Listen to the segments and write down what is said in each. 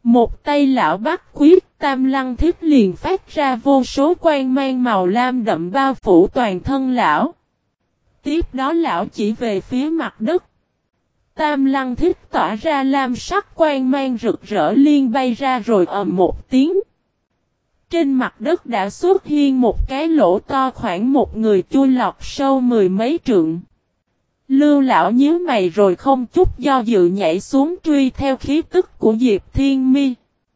Một tay lão bắt quyết, Tam Lăng Thiết liền phát ra vô số quang mang màu lam đậm bao phủ toàn thân lão. Tiếp đó lão chỉ về phía mặt đất. Tam Lăng Thiết tỏa ra lam sắc quang mang rực rỡ liên bay ra rồi ầm một tiếng. Trên mặt đất đã xuất hiện một cái lỗ to khoảng một người chui lọt sâu mười mấy trượng. Lưu lão nhíu mày rồi không chút do dự nhảy xuống truy theo khí tức của Diệp Thiên Mi.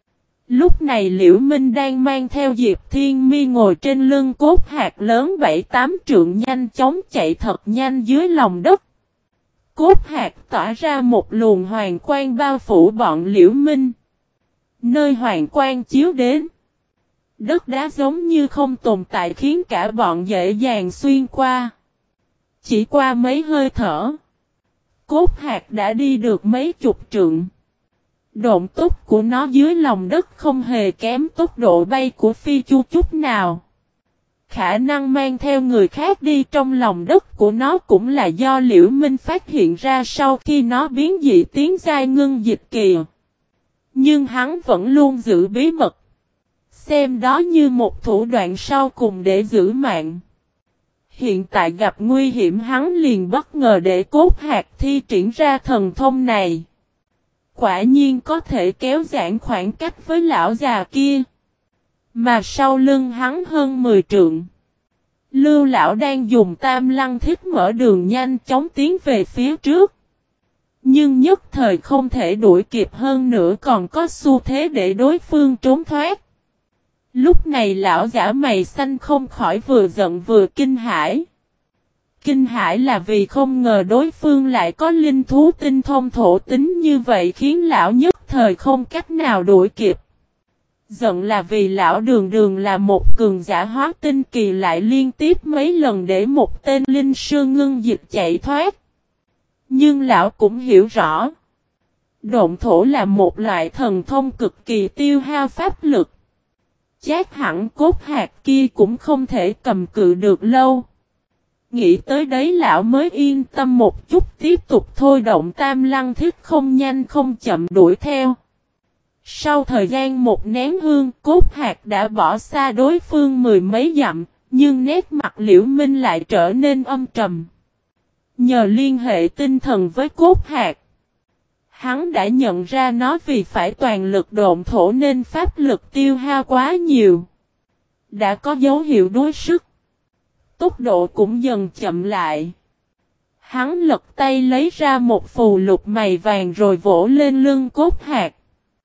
Lúc này Liễu Minh đang mang theo Diệp Thiên Mi ngồi trên lưng cốt hạt lớn 7-8 trượng nhanh chóng chạy thật nhanh dưới lòng đất. Cốt hạt tỏa ra một luồng hoàng quang bao phủ bọn Liễu Minh. Nơi hoàng quang chiếu đến, đất đá giống như không tồn tại khiến cả bọn dễ dàng xuyên qua. Chỉ qua mấy hơi thở, cốt hạt đã đi được mấy chục trượng. Độn tốc của nó dưới lòng đất không hề kém tốc độ bay của phi chu chút nào. Khả năng mang theo người khác đi trong lòng đất của nó cũng là do Liễu Minh phát hiện ra sau khi nó biến dị tiến giai ngưng dịch kỳ. Nhưng hắn vẫn luôn giữ bí mật, xem đó như một thủ đoạn sau cùng để giữ mạng. Hiện tại gặp nguy hiểm hắn liền bất ngờ để cốt hạt thi triển ra thần thông này. Quả nhiên có thể kéo giãn khoảng cách với lão già kia. Mà sau lưng hắn hơn 10 trượng, Lưu lão đang dùng Tam Lăng Thiết mở đường nhanh chóng tiến về phía trước. Nhưng nhất thời không thể đuổi kịp, hơn nữa còn có xu thế để đối phương trốn thoát. Lúc này lão giả mày xanh không khỏi vừa giận vừa kinh hãi. Kinh hãi là vì không ngờ đối phương lại có linh thú tinh thông thổ tính như vậy khiến lão nhất thời không cách nào đuổi kịp. Giận là vì lão đường đường là một cường giả hóa tinh kỳ lại liên tiếp mấy lần để một tên linh sư ngưng dịch chạy thoát. Nhưng lão cũng hiểu rõ, độn thổ là một loại thần thông cực kỳ tiêu hao pháp lực. Chắc hẳn cốt hạt kia cũng không thể cầm cự được lâu. Nghĩ tới đấy lão mới yên tâm một chút, tiếp tục thôi động Tam Lăng Thiết không nhanh không chậm đuổi theo. Sau thời gian một nén hương, cốt hạt đã bỏ xa đối phương mười mấy dặm, nhưng nét mặt Liễu Minh lại trở nên âm trầm. Nhờ liên hệ tinh thần với cốt hạt, hắn đã nhận ra nó vì phải toàn lực độn thổ nên pháp lực tiêu hao quá nhiều. Đã có dấu hiệu đuối sức, tốc độ cũng dần chậm lại. Hắn lật tay lấy ra một phù lục mày vàng rồi vỗ lên lưng cốt hạt.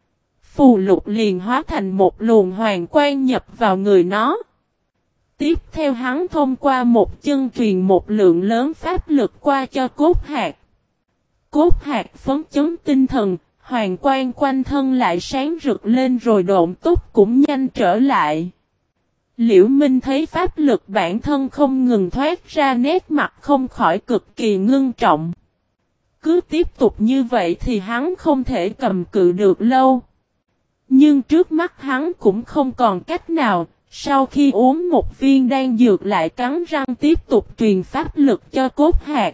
Phù lục liền hóa thành một luồng hoàng quang nhập vào người nó. Tiếp theo hắn thông qua một chân truyền một lượng lớn pháp lực qua cho cốt hạt. Cốt hạt phấn chấn tinh thần, hoàng quang quanh thân lại sáng rực lên rồi độn tốc cũng nhanh trở lại. Liễu Minh thấy pháp lực bản thân không ngừng thoát ra, nét mặt không khỏi cực kỳ ngưng trọng. Cứ tiếp tục như vậy thì hắn không thể cầm cự được lâu. Nhưng trước mắt hắn cũng không còn cách nào, sau khi uống một viên đan dược lại cắn răng tiếp tục truyền pháp lực cho cốt hạt.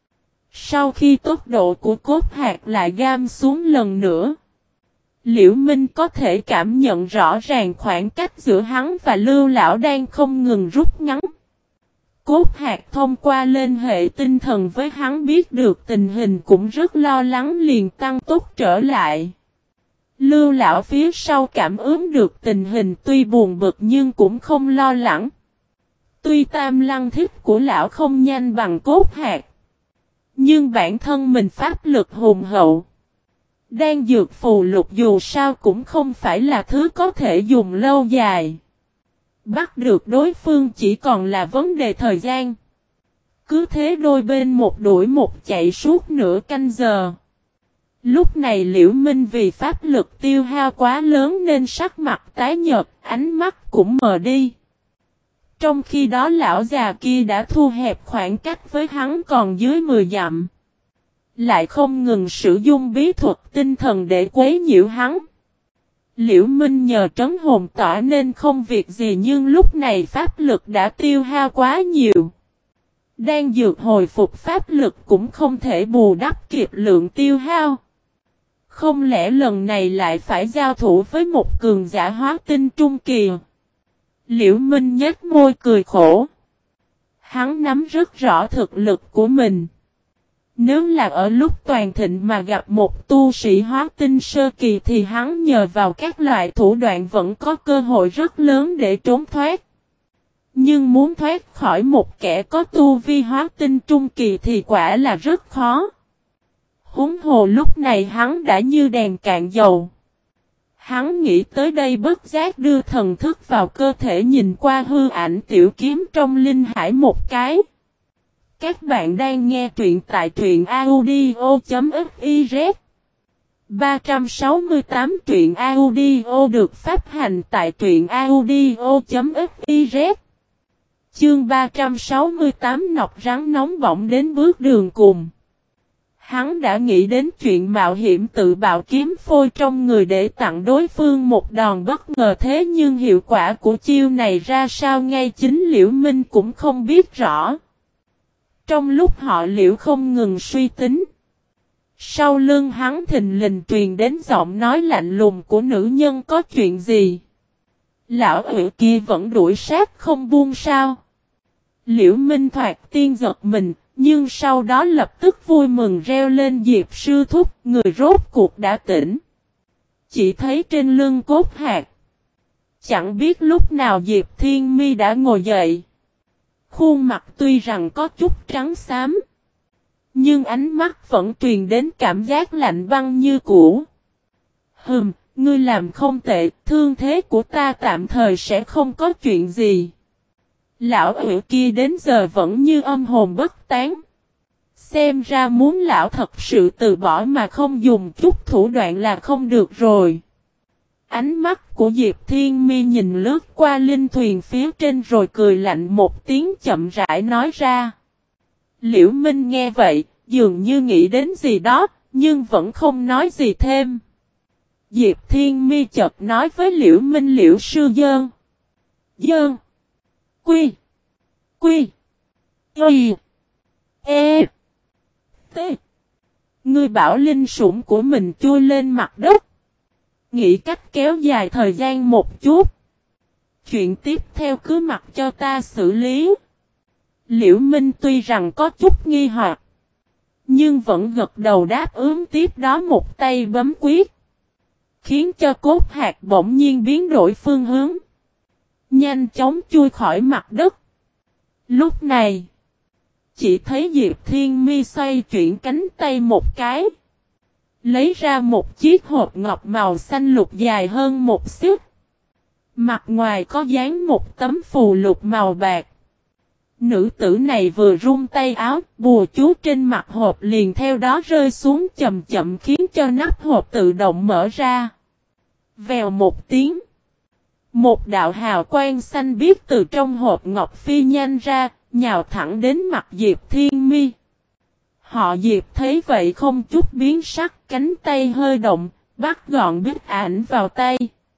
Sau khi tốc độ của cốt hạt lại gam xuống lần nữa, Liễu Minh có thể cảm nhận rõ ràng khoảng cách giữa hắn và Lưu lão đang không ngừng rút ngắn. Cốt hạt thông qua liên hệ tinh thần với hắn biết được tình hình cũng rất lo lắng, liền tăng tốc trở lại. Lưu lão phía sau cảm ứng được tình hình tuy buồn bực nhưng cũng không lo lắng. Tuy Tam Lăng Thiết của lão không nhanh bằng cốt hạt, nhưng bản thân mình pháp lực hùng hậu. Đan dược phù lục dù sao cũng không phải là thứ có thể dùng lâu dài. Bắt được đối phương chỉ còn là vấn đề thời gian. Cứ thế đôi bên một đuổi một chạy suốt nửa canh giờ. Lúc này Liễu Minh vì pháp lực tiêu hao quá lớn nên sắc mặt tái nhợt, ánh mắt cũng mờ đi. Trong khi đó lão già kia đã thu hẹp khoảng cách với hắn còn dưới 10 dặm. Lại không ngừng sử dụng bí thuật tinh thần để quấy nhiễu hắn. Liễu Minh nhờ trấn hồn tỏa nên không việc gì, nhưng lúc này pháp lực đã tiêu hao quá nhiều. Đang dược hồi phục pháp lực cũng không thể bù đắp kịp lượng tiêu hao. Không lẽ lần này lại phải giao thủ với một cường giả hóa tinh trung kỳ? Liễu Minh nhếch môi cười khổ. Hắn nắm rất rõ thực lực của mình. Nếu là ở lúc toàn thịnh mà gặp một tu sĩ hóa tinh sơ kỳ thì hắn nhờ vào các loại thủ đoạn vẫn có cơ hội rất lớn để trốn thoát. Nhưng muốn thoát khỏi một kẻ có tu vi hóa tinh trung kỳ thì quả là rất khó. Huống hồ lúc này hắn đã như đèn cạn dầu. Hắn nghĩ tới đây bất giác đưa thần thức vào cơ thể nhìn qua hư ảnh tiểu kiếm trong linh hải một cái. Các bạn đang nghe truyện tại truyện audio.fiz 368 truyện audio được phát hành tại truyện audio.fiz Chương 368 nọc rắn nóng bỏng đến bước đường cùng. Hắn đã nghĩ đến chuyện mạo hiểm tự bạo kiếm phôi trong người để tặng đối phương một đòn bất ngờ thế nhưng hiệu quả của chiêu này ra sao ngay chính Liễu Minh cũng không biết rõ. Trong lúc họ Liễu không ngừng suy tính. Sau lưng hắn thình lình truyền đến giọng nói lạnh lùng của nữ nhân có chuyện gì. Lão ủy kia vẫn đuổi sát không buông sao. Liễu Minh thoạt tiên giật mình. Nhưng sau đó lập tức vui mừng reo lên Diệp sư thúc, người rốt cuộc đã tỉnh. Chỉ thấy trên lưng cốt hạt. Chẳng biết lúc nào Diệp Thiên Mi đã ngồi dậy. Khuôn mặt tuy rằng có chút trắng xám. Nhưng ánh mắt vẫn truyền đến cảm giác lạnh băng như cũ. Ngươi làm không tệ, thương thế của ta tạm thời sẽ không có chuyện gì. Lão ủy kia đến giờ vẫn như âm hồn bất tán. Xem ra muốn lão thật sự từ bỏ mà không dùng chút thủ đoạn là không được rồi. Ánh mắt của Diệp Thiên Mi nhìn lướt qua linh thuyền phía trên rồi cười lạnh một tiếng chậm rãi nói ra. Liễu Minh nghe vậy, dường như nghĩ đến gì đó, nhưng vẫn không nói gì thêm. Diệp Thiên Mi chợt nói với Liễu Minh Liễu sư dơn. Dơn. Quy. Quy. Y. E. T. Ngươi bảo linh sủng của mình chui lên mặt đất. Nghĩ cách kéo dài thời gian một chút. Chuyện tiếp theo cứ mặc cho ta xử lý. Liễu Minh tuy rằng có chút nghi hoặc. Nhưng vẫn gật đầu đáp ứng tiếp đó một tay bấm quyết. Khiến cho cốt hạt bỗng nhiên biến đổi phương hướng. Nhanh chóng chui khỏi mặt đất. Lúc này. Chỉ thấy Diệp Thiên Mi xoay chuyển cánh tay một cái. Lấy ra một chiếc hộp ngọc màu xanh lục dài hơn một xíu. Mặt ngoài có dán một tấm phù lục màu bạc. Nữ tử này vừa rung tay áo, bùa chú trên mặt hộp liền theo đó rơi xuống chậm chậm khiến cho nắp hộp tự động mở ra. Vèo một tiếng. Một đạo hào quang xanh biếc từ trong hộp ngọc phi nhanh ra. Nhào thẳng đến mặt Diệp Thiên Mi. Họ Diệp thấy vậy không chút biến sắc, cánh tay hơi động, bắt gọn bích ảnh vào tay.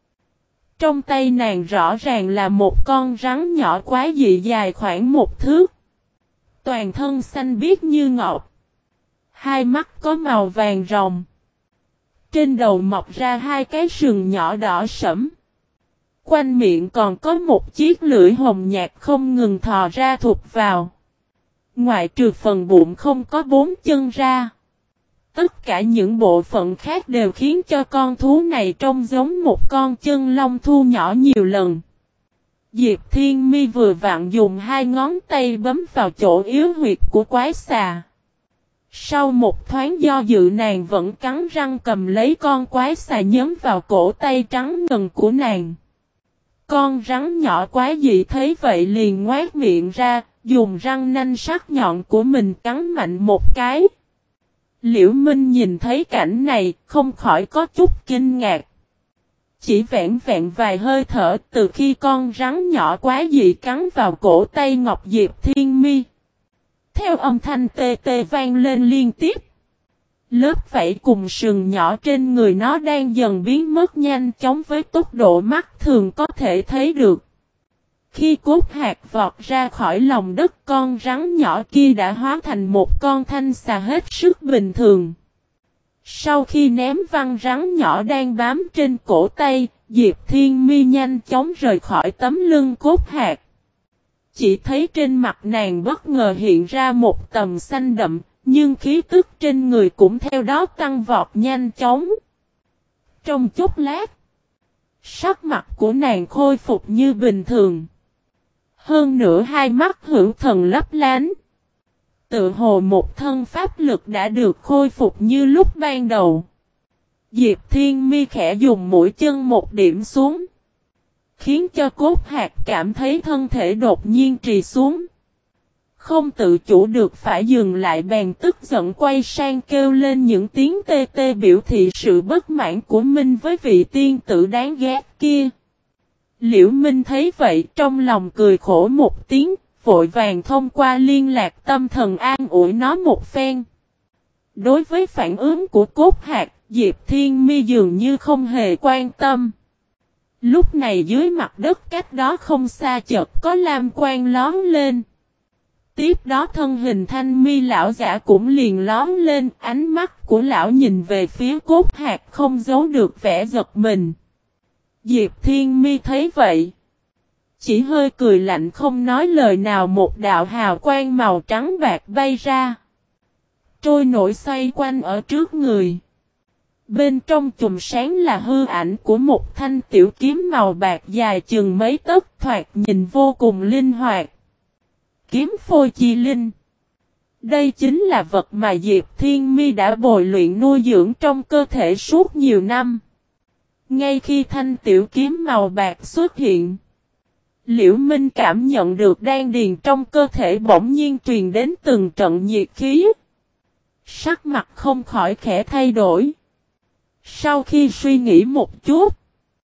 Trong tay nàng rõ ràng là một con rắn nhỏ quá dị dài khoảng một thước. Toàn thân xanh biếc như ngọc. Hai mắt có màu vàng ròng. Trên đầu mọc ra hai cái sừng nhỏ đỏ sẫm. Quanh miệng còn có một chiếc lưỡi hồng nhạt không ngừng thò ra thụt vào. Ngoại trừ phần bụng không có bốn chân ra. Tất cả những bộ phận khác đều khiến cho con thú này trông giống một con chân long thu nhỏ nhiều lần. Diệp Thiên Mi vừa vặn dùng hai ngón tay bấm vào chỗ yếu huyệt của quái xà. Sau một thoáng do dự nàng vẫn cắn răng cầm lấy con quái xà nhấn vào cổ tay trắng ngần của nàng. Con rắn nhỏ quá dị thấy vậy liền ngoác miệng ra, dùng răng nanh sắc nhọn của mình cắn mạnh một cái. Liễu Minh nhìn thấy cảnh này, không khỏi có chút kinh ngạc. Chỉ vẹn vẹn vài hơi thở từ khi con rắn nhỏ quá dị cắn vào cổ tay Ngọc Diệp Thiên Mi. Theo âm thanh tê tê vang lên liên tiếp. Lớp vảy cùng sừng nhỏ trên người nó đang dần biến mất nhanh chóng với tốc độ mắt thường có thể thấy được. Khi cốt hạt vọt ra khỏi lòng đất con rắn nhỏ kia đã hóa thành một con thanh xà hết sức bình thường. Sau khi ném văn rắn nhỏ đang bám trên cổ tay, Diệp Thiên Mi nhanh chóng rời khỏi tấm lưng cốt hạt. Chỉ thấy trên mặt nàng bất ngờ hiện ra một tầng xanh đậm, nhưng khí tức trên người cũng theo đó tăng vọt nhanh chóng. Trong chốc lát, sắc mặt của nàng khôi phục như bình thường. Hơn nữa hai mắt hữu thần lấp lánh. Tự hồ một thân pháp lực đã được khôi phục như lúc ban đầu. Diệp Thiên Mi khẽ dùng mũi chân một điểm xuống, khiến cho cốt hạt cảm thấy thân thể đột nhiên trì xuống. Không tự chủ được phải dừng lại, bèn tức giận quay sang kêu lên những tiếng tê tê biểu thị sự bất mãn của mình với vị tiên tử đáng ghét kia. Liễu Minh thấy vậy trong lòng cười khổ một tiếng, vội vàng thông qua liên lạc tâm thần an ủi nó một phen. Đối với phản ứng của cốt hạt, Diệp Thiên Mi dường như không hề quan tâm. Lúc này dưới mặt đất cách đó không xa chợt có lam quang lóm lên. Tiếp đó thân hình Thanh Mi lão giả cũng liền lóm lên, ánh mắt của lão nhìn về phía cốt hạt không giấu được vẻ giật mình. Diệp Thiên Mi thấy vậy, chỉ hơi cười lạnh không nói lời nào. Một đạo hào quang màu trắng bạc bay ra, trôi nổi xoay quanh ở trước người. Bên trong chùm sáng là hư ảnh của một thanh tiểu kiếm màu bạc dài chừng mấy tấc, thoạt nhìn vô cùng linh hoạt. Kiếm phôi chi linh. Đây chính là vật mà Diệp Thiên Mi đã bồi luyện nuôi dưỡng trong cơ thể suốt nhiều năm. Ngay khi thanh tiểu kiếm màu bạc xuất hiện, Liễu Minh cảm nhận được đan điền trong cơ thể bỗng nhiên truyền đến từng trận nhiệt khí. Sắc mặt không khỏi khẽ thay đổi. Sau khi suy nghĩ một chút,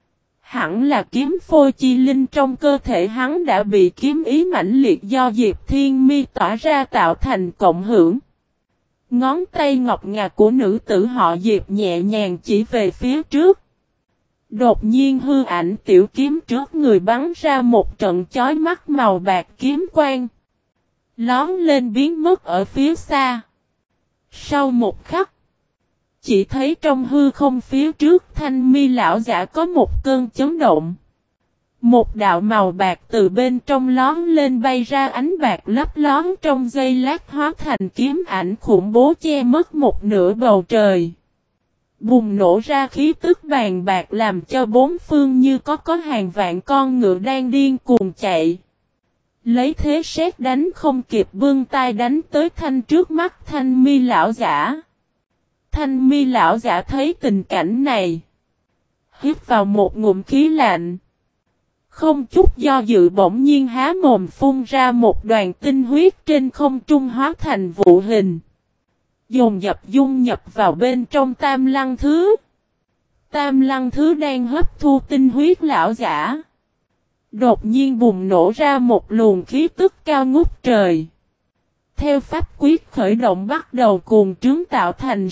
hẳn là kiếm phôi chi linh trong cơ thể hắn đã bị kiếm ý mãnh liệt do Diệp Thiên Mi tỏa ra tạo thành cộng hưởng. Ngón tay ngọc ngà của nữ tử họ Diệp nhẹ nhàng chỉ về phía trước. Đột nhiên hư ảnh tiểu kiếm trước người bắn ra một trận chói mắt màu bạc kiếm quang, lóm lên biến mất ở phía xa. Sau một khắc, chỉ thấy trong hư không phía trước Thanh Mi lão giả có một cơn chấn động. Một đạo màu bạc từ bên trong lóm lên bay ra, ánh bạc lấp lóm trong giây lát hóa thành kiếm ảnh khủng bố che mất một nửa bầu trời. Bùng nổ ra khí tức bàn bạc làm cho bốn phương như có hàng vạn con ngựa đang điên cuồng chạy. Lấy thế sét đánh không kịp bưng tay đánh tới trước mắt Thanh Mi lão giả. Thanh Mi lão giả thấy tình cảnh này, hít vào một ngụm khí lạnh. Không chút do dự bỗng nhiên há mồm phun ra một đoàn tinh huyết trên không trung hóa thành vụ hình, dồn dập dung nhập vào bên trong Tam Lăng Thứ. Tam Lăng Thứ đang hấp thu tinh huyết lão giả, đột nhiên bùng nổ ra một luồng khí tức cao ngút trời. Theo pháp quyết khởi động bắt đầu cuồng trướng tạo thành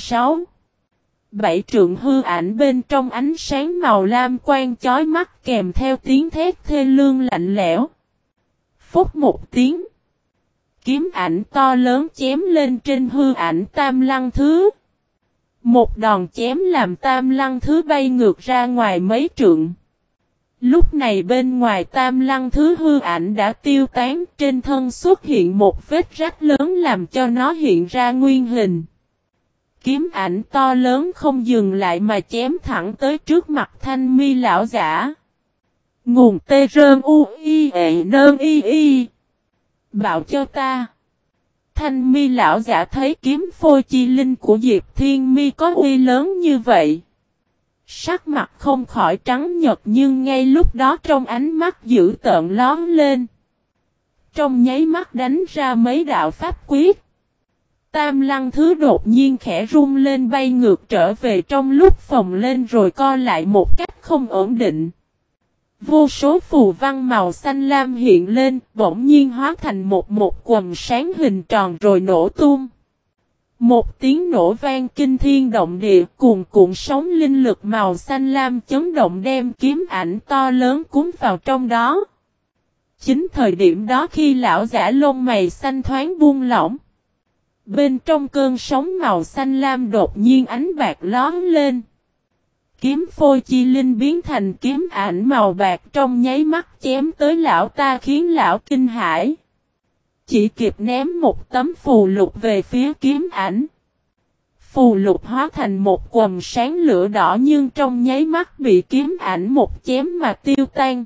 6-7 trượng hư ảnh bên trong ánh sáng màu lam quang chói mắt kèm theo tiếng thét thê lương lạnh lẽo. Phúc một tiếng, kiếm ảnh to lớn chém lên trên hư ảnh Tam Lăng Thứ. Một đòn chém làm Tam Lăng Thứ bay ngược ra ngoài mấy trượng. Lúc này bên ngoài Tam Lăng Thứ hư ảnh đã tiêu tán, trên thân xuất hiện một vết rách lớn làm cho nó hiện ra nguyên hình. Kiếm ảnh to lớn không dừng lại mà chém thẳng tới trước mặt Thanh Mi lão giả. Nguồn tê rơn u y ệ nơn y y. Bảo cho ta. Thanh Mi lão giả thấy kiếm phôi chi linh của Diệp Thiên Mi có uy lớn như vậy, sắc mặt không khỏi trắng nhợt, nhưng ngay lúc đó trong ánh mắt dữ tợn lóm lên. Trong nháy mắt đánh ra mấy đạo pháp quyết. Tam Lăng Thứ đột nhiên khẽ rung lên bay ngược trở về trong lúc phồng lên rồi co lại một cách không ổn định. Vô số phù văn màu xanh lam hiện lên, bỗng nhiên hóa thành một quầng sáng hình tròn rồi nổ tung. Một tiếng nổ vang kinh thiên động địa, cuồn cuộn sóng linh lực màu xanh lam chấn động đem kiếm ảnh to lớn cuốn vào trong đó. Chính thời điểm đó khi lão giả lông mày xanh thoáng buông lỏng, Bên trong cơn sóng màu xanh lam đột nhiên ánh bạc lóe lên. Kiếm phôi chi linh biến thành kiếm ảnh màu bạc trong nháy mắt chém tới lão ta khiến lão kinh hãi. Chỉ kịp ném một tấm phù lục về phía kiếm ảnh. Phù lục hóa thành một quầng sáng lửa đỏ nhưng trong nháy mắt bị kiếm ảnh một chém mà tiêu tan.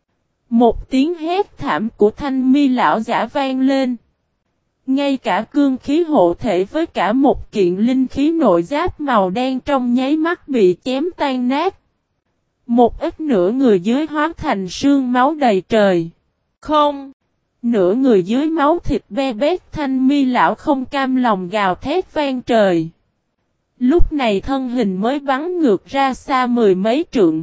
Một tiếng hét thảm của Thanh Mi lão giả vang lên. Ngay cả cương khí hộ thể với cả một kiện linh khí nội giáp màu đen trong nháy mắt bị chém tan nát. Một ít nửa người dưới hóa thành sương máu đầy trời. Không! Nửa người dưới máu thịt be bét Thanh Mi lão không cam lòng gào thét vang trời. Lúc này thân hình mới bắn ngược ra xa mười mấy trượng.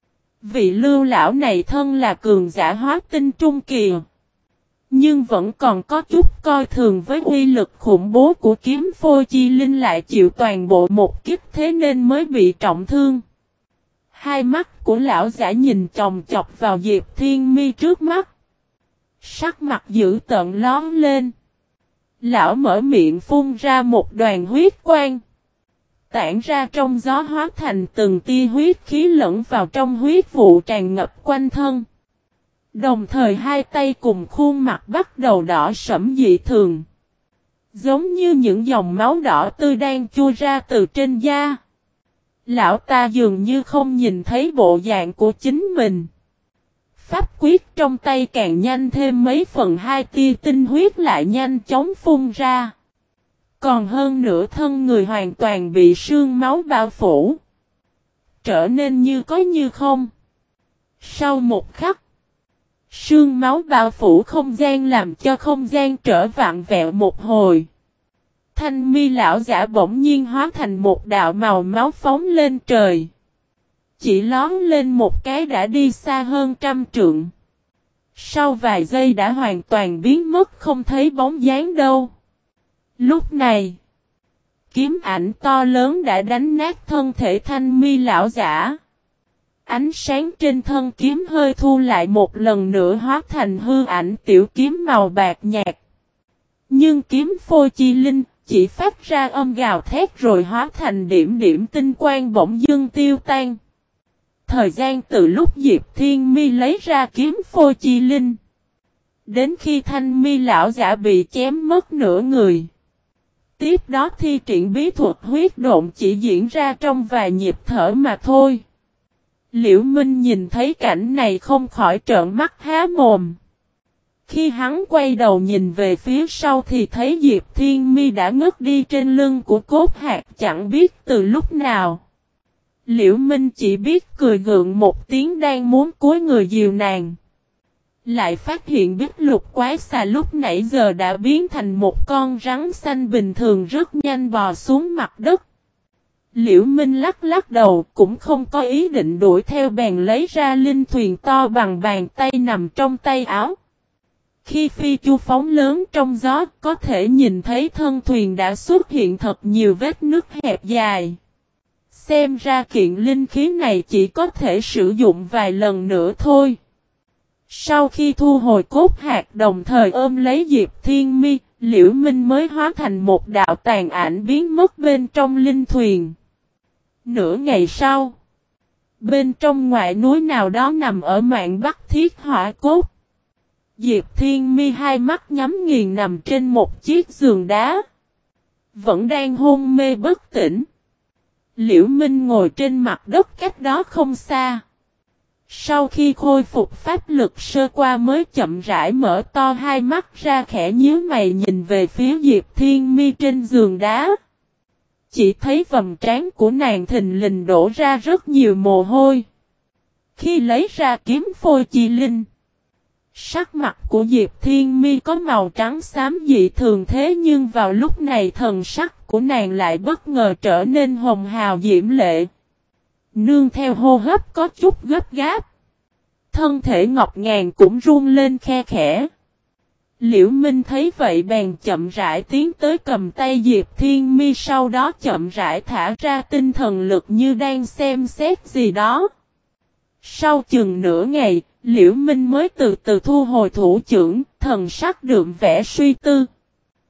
Vị Lưu lão này thân là cường giả hóa tinh trung kỳ. Nhưng vẫn còn có chút coi thường với uy lực khủng bố của kiếm phôi chi linh lại chịu toàn bộ một kích thế nên mới bị trọng thương. Hai mắt của lão giả nhìn chòng chọc vào Diệp Thiên Mi trước mắt. Sắc mặt dữ tợn lóm lên. Lão mở miệng phun ra một đoàn huyết quang. Tản ra trong gió hóa thành từng tia huyết khí lẫn vào trong huyết vụ tràn ngập quanh thân. Đồng thời hai tay cùng khuôn mặt bắt đầu đỏ sẫm dị thường. Giống như những dòng máu đỏ tươi đang chui ra từ trên da. Lão ta dường như không nhìn thấy bộ dạng của chính mình. Pháp quyết trong tay càng nhanh thêm mấy phần, hai tia tinh huyết lại nhanh chóng phun ra. Còn hơn nửa thân người hoàn toàn bị sương máu bao phủ. Trở nên như có như không. Sau một khắc. Sương máu bao phủ không gian làm cho không gian trở vặn vẹo một hồi. Thanh Mi lão giả bỗng nhiên hóa thành một đạo màu máu phóng lên trời. Chỉ lón lên một cái đã đi xa hơn 100 trượng. Sau vài giây đã hoàn toàn biến mất không thấy bóng dáng đâu. Lúc này, kiếm ảnh to lớn đã đánh nát thân thể Thanh Mi lão giả. Ánh sáng trên thân kiếm hơi thu lại một lần nữa hóa thành hư ảnh tiểu kiếm màu bạc nhạt. Nhưng kiếm phôi chi linh chỉ phát ra âm gào thét rồi hóa thành điểm điểm tinh quang bỗng dưng tiêu tan. Thời gian từ lúc Diệp Thiên Mi lấy ra kiếm phôi chi linh, đến khi Thanh Mi lão giả bị chém mất nửa người. Tiếp đó thi triển bí thuật huyết độn chỉ diễn ra trong vài nhịp thở mà thôi. Liễu Minh nhìn thấy cảnh này không khỏi trợn mắt há mồm. Khi hắn quay đầu nhìn về phía sau thì thấy Diệp Thiên Mi đã ngất đi trên lưng của Cốt Hạc chẳng biết từ lúc nào. Liễu Minh chỉ biết cười gượng một tiếng đang muốn cúi người dìu nàng. Lại phát hiện Bích Lục quái xà lúc nãy giờ đã biến thành một con rắn xanh bình thường rất nhanh bò xuống mặt đất. Liễu Minh lắc lắc đầu cũng không có ý định đuổi theo bèn lấy ra linh thuyền to bằng bàn tay nằm trong tay áo. Khi phi chu phóng lớn trong gió có thể nhìn thấy thân thuyền đã xuất hiện thật nhiều vết nứt hẹp dài. Xem ra kiện linh khí này chỉ có thể sử dụng vài lần nữa thôi. Sau khi thu hồi cốt hạt đồng thời ôm lấy Diệp Thiên Mi, Liễu Minh mới hóa thành một đạo tàn ảnh biến mất bên trong linh thuyền. Nửa ngày sau, bên trong ngoại núi nào đó nằm ở mạn Bắc Thiết Hỏa Cốt, Diệp Thiên Mi hai mắt nhắm nghiền nằm trên một chiếc giường đá, vẫn đang hôn mê bất tỉnh. Liễu Minh ngồi trên mặt đất cách đó không xa. Sau khi khôi phục pháp lực sơ qua mới chậm rãi mở to hai mắt ra khẽ nhíu mày nhìn về phía Diệp Thiên Mi trên giường đá. Chỉ thấy vầng trán của nàng thình lình đổ ra rất nhiều mồ hôi. Khi lấy ra kiếm phôi chi linh, sắc mặt của Diệp Thiên Mi có màu trắng xám dị thường thế nhưng vào lúc này thần sắc của nàng lại bất ngờ trở nên hồng hào diễm lệ. Nương theo hô hấp có chút gấp gáp. Thân thể ngọc ngàn cũng run lên khe khẽ. Liễu Minh thấy vậy bèn chậm rãi tiến tới cầm tay Diệp Thiên Mi sau đó chậm rãi thả ra tinh thần lực như đang xem xét gì đó. Sau chừng nửa ngày, Liễu Minh mới từ từ thu hồi thủ chưởng, thần sắc đượm vẻ suy tư.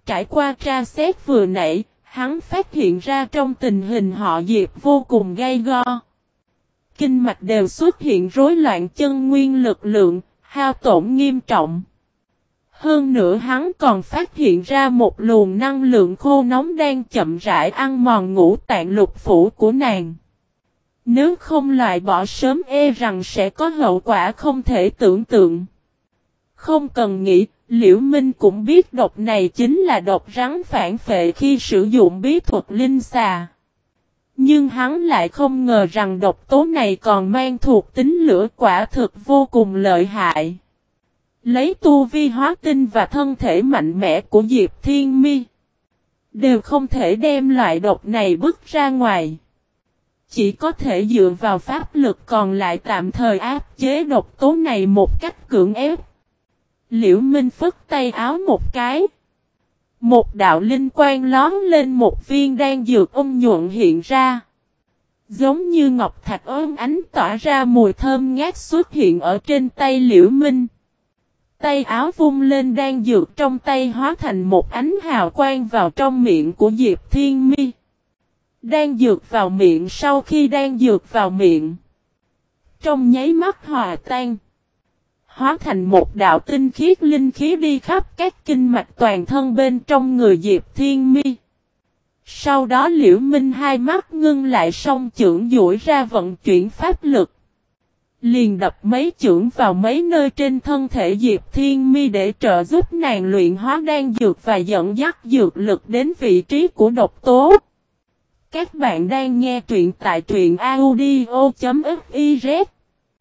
trải qua tra xét vừa nãy, hắn phát hiện ra trong tình hình họ Diệp vô cùng gay go. Kinh mạch đều xuất hiện rối loạn chân nguyên lực lượng, hao tổn nghiêm trọng. Hơn nữa hắn còn phát hiện ra một luồng năng lượng khô nóng đang chậm rãi ăn mòn ngũ tạng lục phủ của nàng. Nếu không loại bỏ sớm rằng sẽ có hậu quả không thể tưởng tượng. Không cần nghĩ, Liễu Minh cũng biết độc này chính là độc rắn phản phệ khi sử dụng bí thuật linh xà. Nhưng hắn lại không ngờ rằng độc tố này còn mang thuộc tính lửa, quả thực vô cùng lợi hại. Lấy tu vi hóa tinh và thân thể mạnh mẽ của Diệp Thiên Mi, đều không thể đem loại độc này bứt ra ngoài. Chỉ có thể dựa vào pháp lực còn lại tạm thời áp chế độc tố này một cách cưỡng ép. Liễu Minh phất tay áo một cái. Một đạo linh quang lóm lên một viên đan dược nhuận hiện ra. Giống như ngọc thạch óng ánh tỏa ra mùi thơm ngát xuất hiện ở trên tay Liễu Minh. Tay áo vung lên đan dược trong tay hóa thành một ánh hào quang vào trong miệng của Diệp Thiên Mi. Đan dược vào miệng, sau khi đan dược vào miệng, trong nháy mắt hòa tan, hóa thành một đạo tinh khiết linh khí đi khắp các kinh mạch toàn thân bên trong người Diệp Thiên Mi. Sau đó Liễu Minh hai mắt ngưng lại, song chưởng duỗi ra vận chuyển pháp lực, liền đập mấy chưởng vào mấy nơi trên thân thể Diệp Thiên Mi để trợ giúp nàng luyện hóa đan dược và dẫn dắt dược lực đến vị trí của độc tố. Các bạn đang nghe truyện tại truyện audio.fiz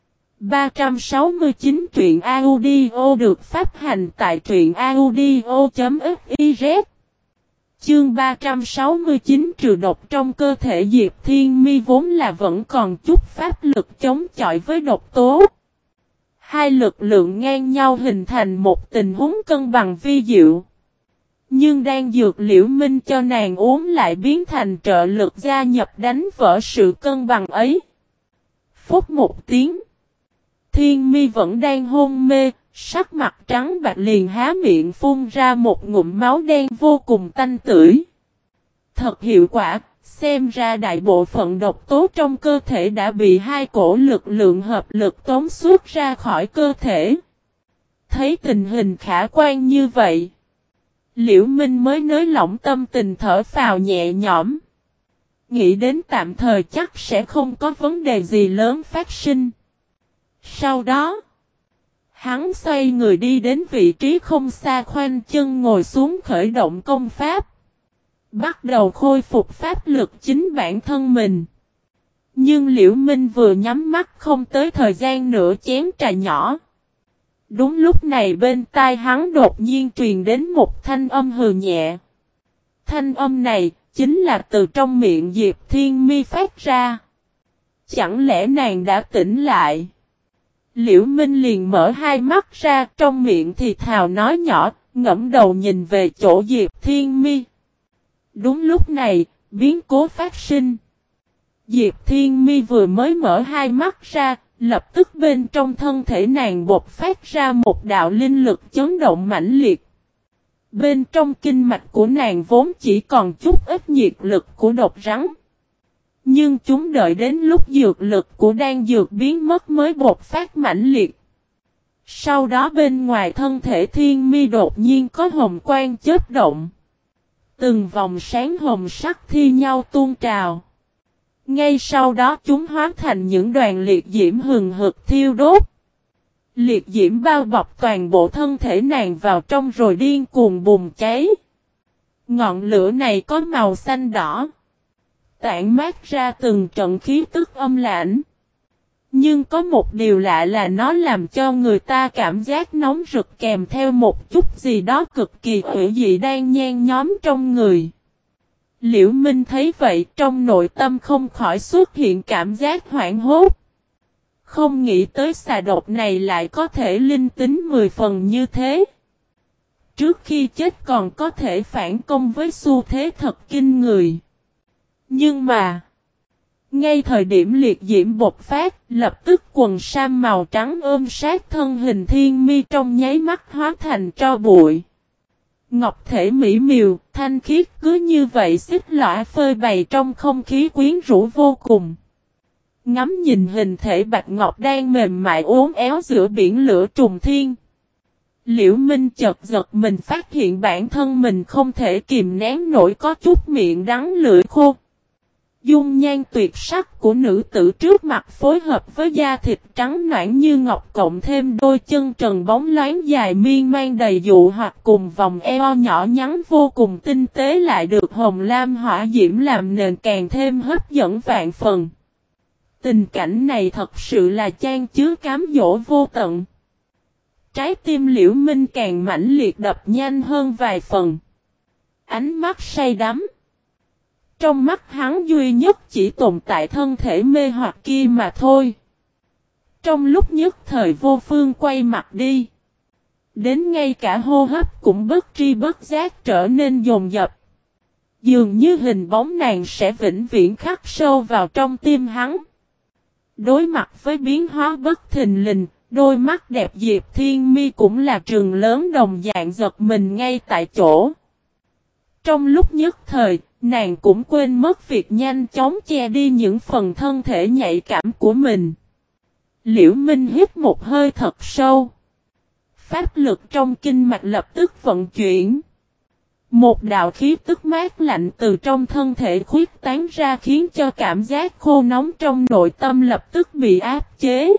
369 truyện audio được phát hành tại truyện audio.fiz. Chương 369 trừ độc trong cơ thể Diệp Thiên Mi vốn là vẫn còn chút pháp lực chống chọi với độc tố. Hai lực lượng ngang nhau hình thành một tình huống cân bằng vi diệu. Nhưng đan dược Liễu Minh cho nàng uống lại biến thành trợ lực gia nhập đánh vỡ sự cân bằng ấy. Phút một tiếng, Thiên Mi vẫn đang hôn mê, sắc mặt trắng bạch liền há miệng phun ra một ngụm máu đen vô cùng tanh tưởi. Thật hiệu quả, xem ra đại bộ phận độc tố trong cơ thể đã bị hai cổ lực lượng hợp lực tống xuất ra khỏi cơ thể. Thấy tình hình khả quan như vậy, Liễu Minh mới nới lỏng tâm tình, thở phào nhẹ nhõm. Nghĩ đến tạm thời chắc sẽ không có vấn đề gì lớn phát sinh. Sau đó, hắn xoay người đi đến vị trí không xa, khoanh chân ngồi xuống khởi động công pháp. Bắt đầu khôi phục pháp lực chính bản thân mình. Nhưng Liễu Minh vừa nhắm mắt không tới thời gian nửa chén trà nhỏ. Đúng lúc này bên tai hắn đột nhiên truyền đến một thanh âm hừ nhẹ. Thanh âm này chính là từ trong miệng Diệp Thiên Mi phát ra. Chẳng lẽ nàng đã tỉnh lại? Liễu Minh liền mở hai mắt ra, trong miệng thì thào nói nhỏ, ngẫm đầu nhìn về chỗ Diệp Thiên Mi. Đúng lúc này, biến cố phát sinh. Diệp Thiên Mi vừa mới mở hai mắt ra, lập tức bên trong thân thể nàng bộc phát ra một đạo linh lực chấn động mãnh liệt. Bên trong kinh mạch của nàng vốn chỉ còn chút ít nhiệt lực của độc rắn. Nhưng chúng đợi đến lúc dược lực của đan dược biến mất mới bộc phát mãnh liệt. Sau đó bên ngoài thân thể Thiên Mi đột nhiên có hồng quang chớp động. Từng vòng sáng hồng sắc thi nhau tuôn trào. Ngay sau đó chúng hóa thành những đoàn liệt diễm hừng hực thiêu đốt. Liệt diễm bao bọc toàn bộ thân thể nàng vào trong rồi điên cuồng bùng cháy. Ngọn lửa này có màu xanh đỏ, tản mát ra từng trận khí tức âm lãnh. Nhưng có một điều lạ là nó làm cho người ta cảm giác nóng rực kèm theo một chút gì đó cực kỳ hủy dị đang nhen nhóm trong người. Liễu Minh thấy vậy, trong nội tâm không khỏi xuất hiện cảm giác hoảng hốt. Không nghĩ tới xà độc này lại có thể linh tính 10 phần như thế. Trước khi chết còn có thể phản công với xu thế thật kinh người. Nhưng mà, ngay thời điểm liệt diễm bộc phát, lập tức quần sam màu trắng ôm sát thân hình Thiên Mi trong nháy mắt hóa thành tro bụi. Ngọc thể mỹ miều, thanh khiết cứ như vậy xích lõa phơi bày trong không khí quyến rũ vô cùng. Ngắm nhìn hình thể bạch ngọc đang mềm mại uốn éo giữa biển lửa trùng thiên. Liễu Minh chợt giật mình phát hiện bản thân mình không thể kìm nén nổi có chút miệng đắng lưỡi khô. Dung nhan tuyệt sắc của nữ tử trước mặt phối hợp với da thịt trắng nõn như ngọc cộng thêm đôi chân trần bóng loáng dài miên man đầy dụ hoặc cùng vòng eo nhỏ nhắn vô cùng tinh tế lại được hồng lam hỏa diễm làm nền càng thêm hấp dẫn vạn phần. Tình cảnh này thật sự là chan chứa cám dỗ vô tận. Trái tim Liễu Minh càng mãnh liệt đập nhanh hơn vài phần. Ánh mắt say đắm. Trong mắt hắn duy nhất chỉ tồn tại thân thể mê hoặc kia mà thôi. Trong lúc nhất thời vô phương quay mặt đi. Đến ngay cả hô hấp cũng bất tri bất giác trở nên dồn dập. Dường như hình bóng nàng sẽ vĩnh viễn khắc sâu vào trong tim hắn. Đối mặt với biến hóa bất thình lình, đôi mắt đẹp Diệp Thiên Mi cũng là trường lớn đồng dạng giật mình ngay tại chỗ. Trong lúc nhất thời, nàng cũng quên mất việc nhanh chóng che đi những phần thân thể nhạy cảm của mình. Liễu Minh hít một hơi thật sâu. Pháp lực trong kinh mạch lập tức vận chuyển. Một đạo khí tức mát lạnh từ trong thân thể khuyết tán ra khiến cho cảm giác khô nóng trong nội tâm lập tức bị áp chế.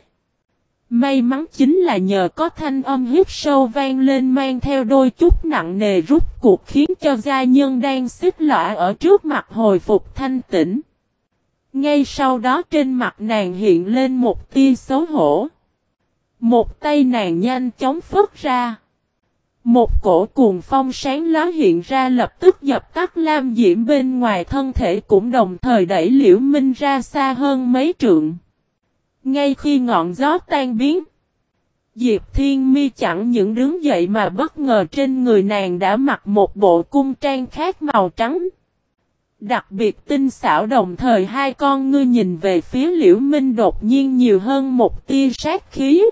May mắn chính là nhờ có thanh âm hít sâu vang lên mang theo đôi chút nặng nề rút cuộc khiến cho gia nhân đang xích lõa ở trước mặt hồi phục thanh tĩnh. Ngay sau đó trên mặt nàng hiện lên một tia xấu hổ. Một tay nàng nhanh chóng phất ra. Một cổ cuồng phong sáng ló hiện ra lập tức dập tắt lam diễm bên ngoài thân thể cũng đồng thời đẩy Liễu Minh ra xa hơn mấy trượng. Ngay khi ngọn gió tan biến, Diệp Thiên Mi chẳng những đứng dậy mà bất ngờ trên người nàng đã mặc một bộ cung trang khác màu trắng. Đặc biệt tinh xảo đồng thời hai con ngươi nhìn về phía Liễu Minh đột nhiên nhiều hơn một tia sát khí.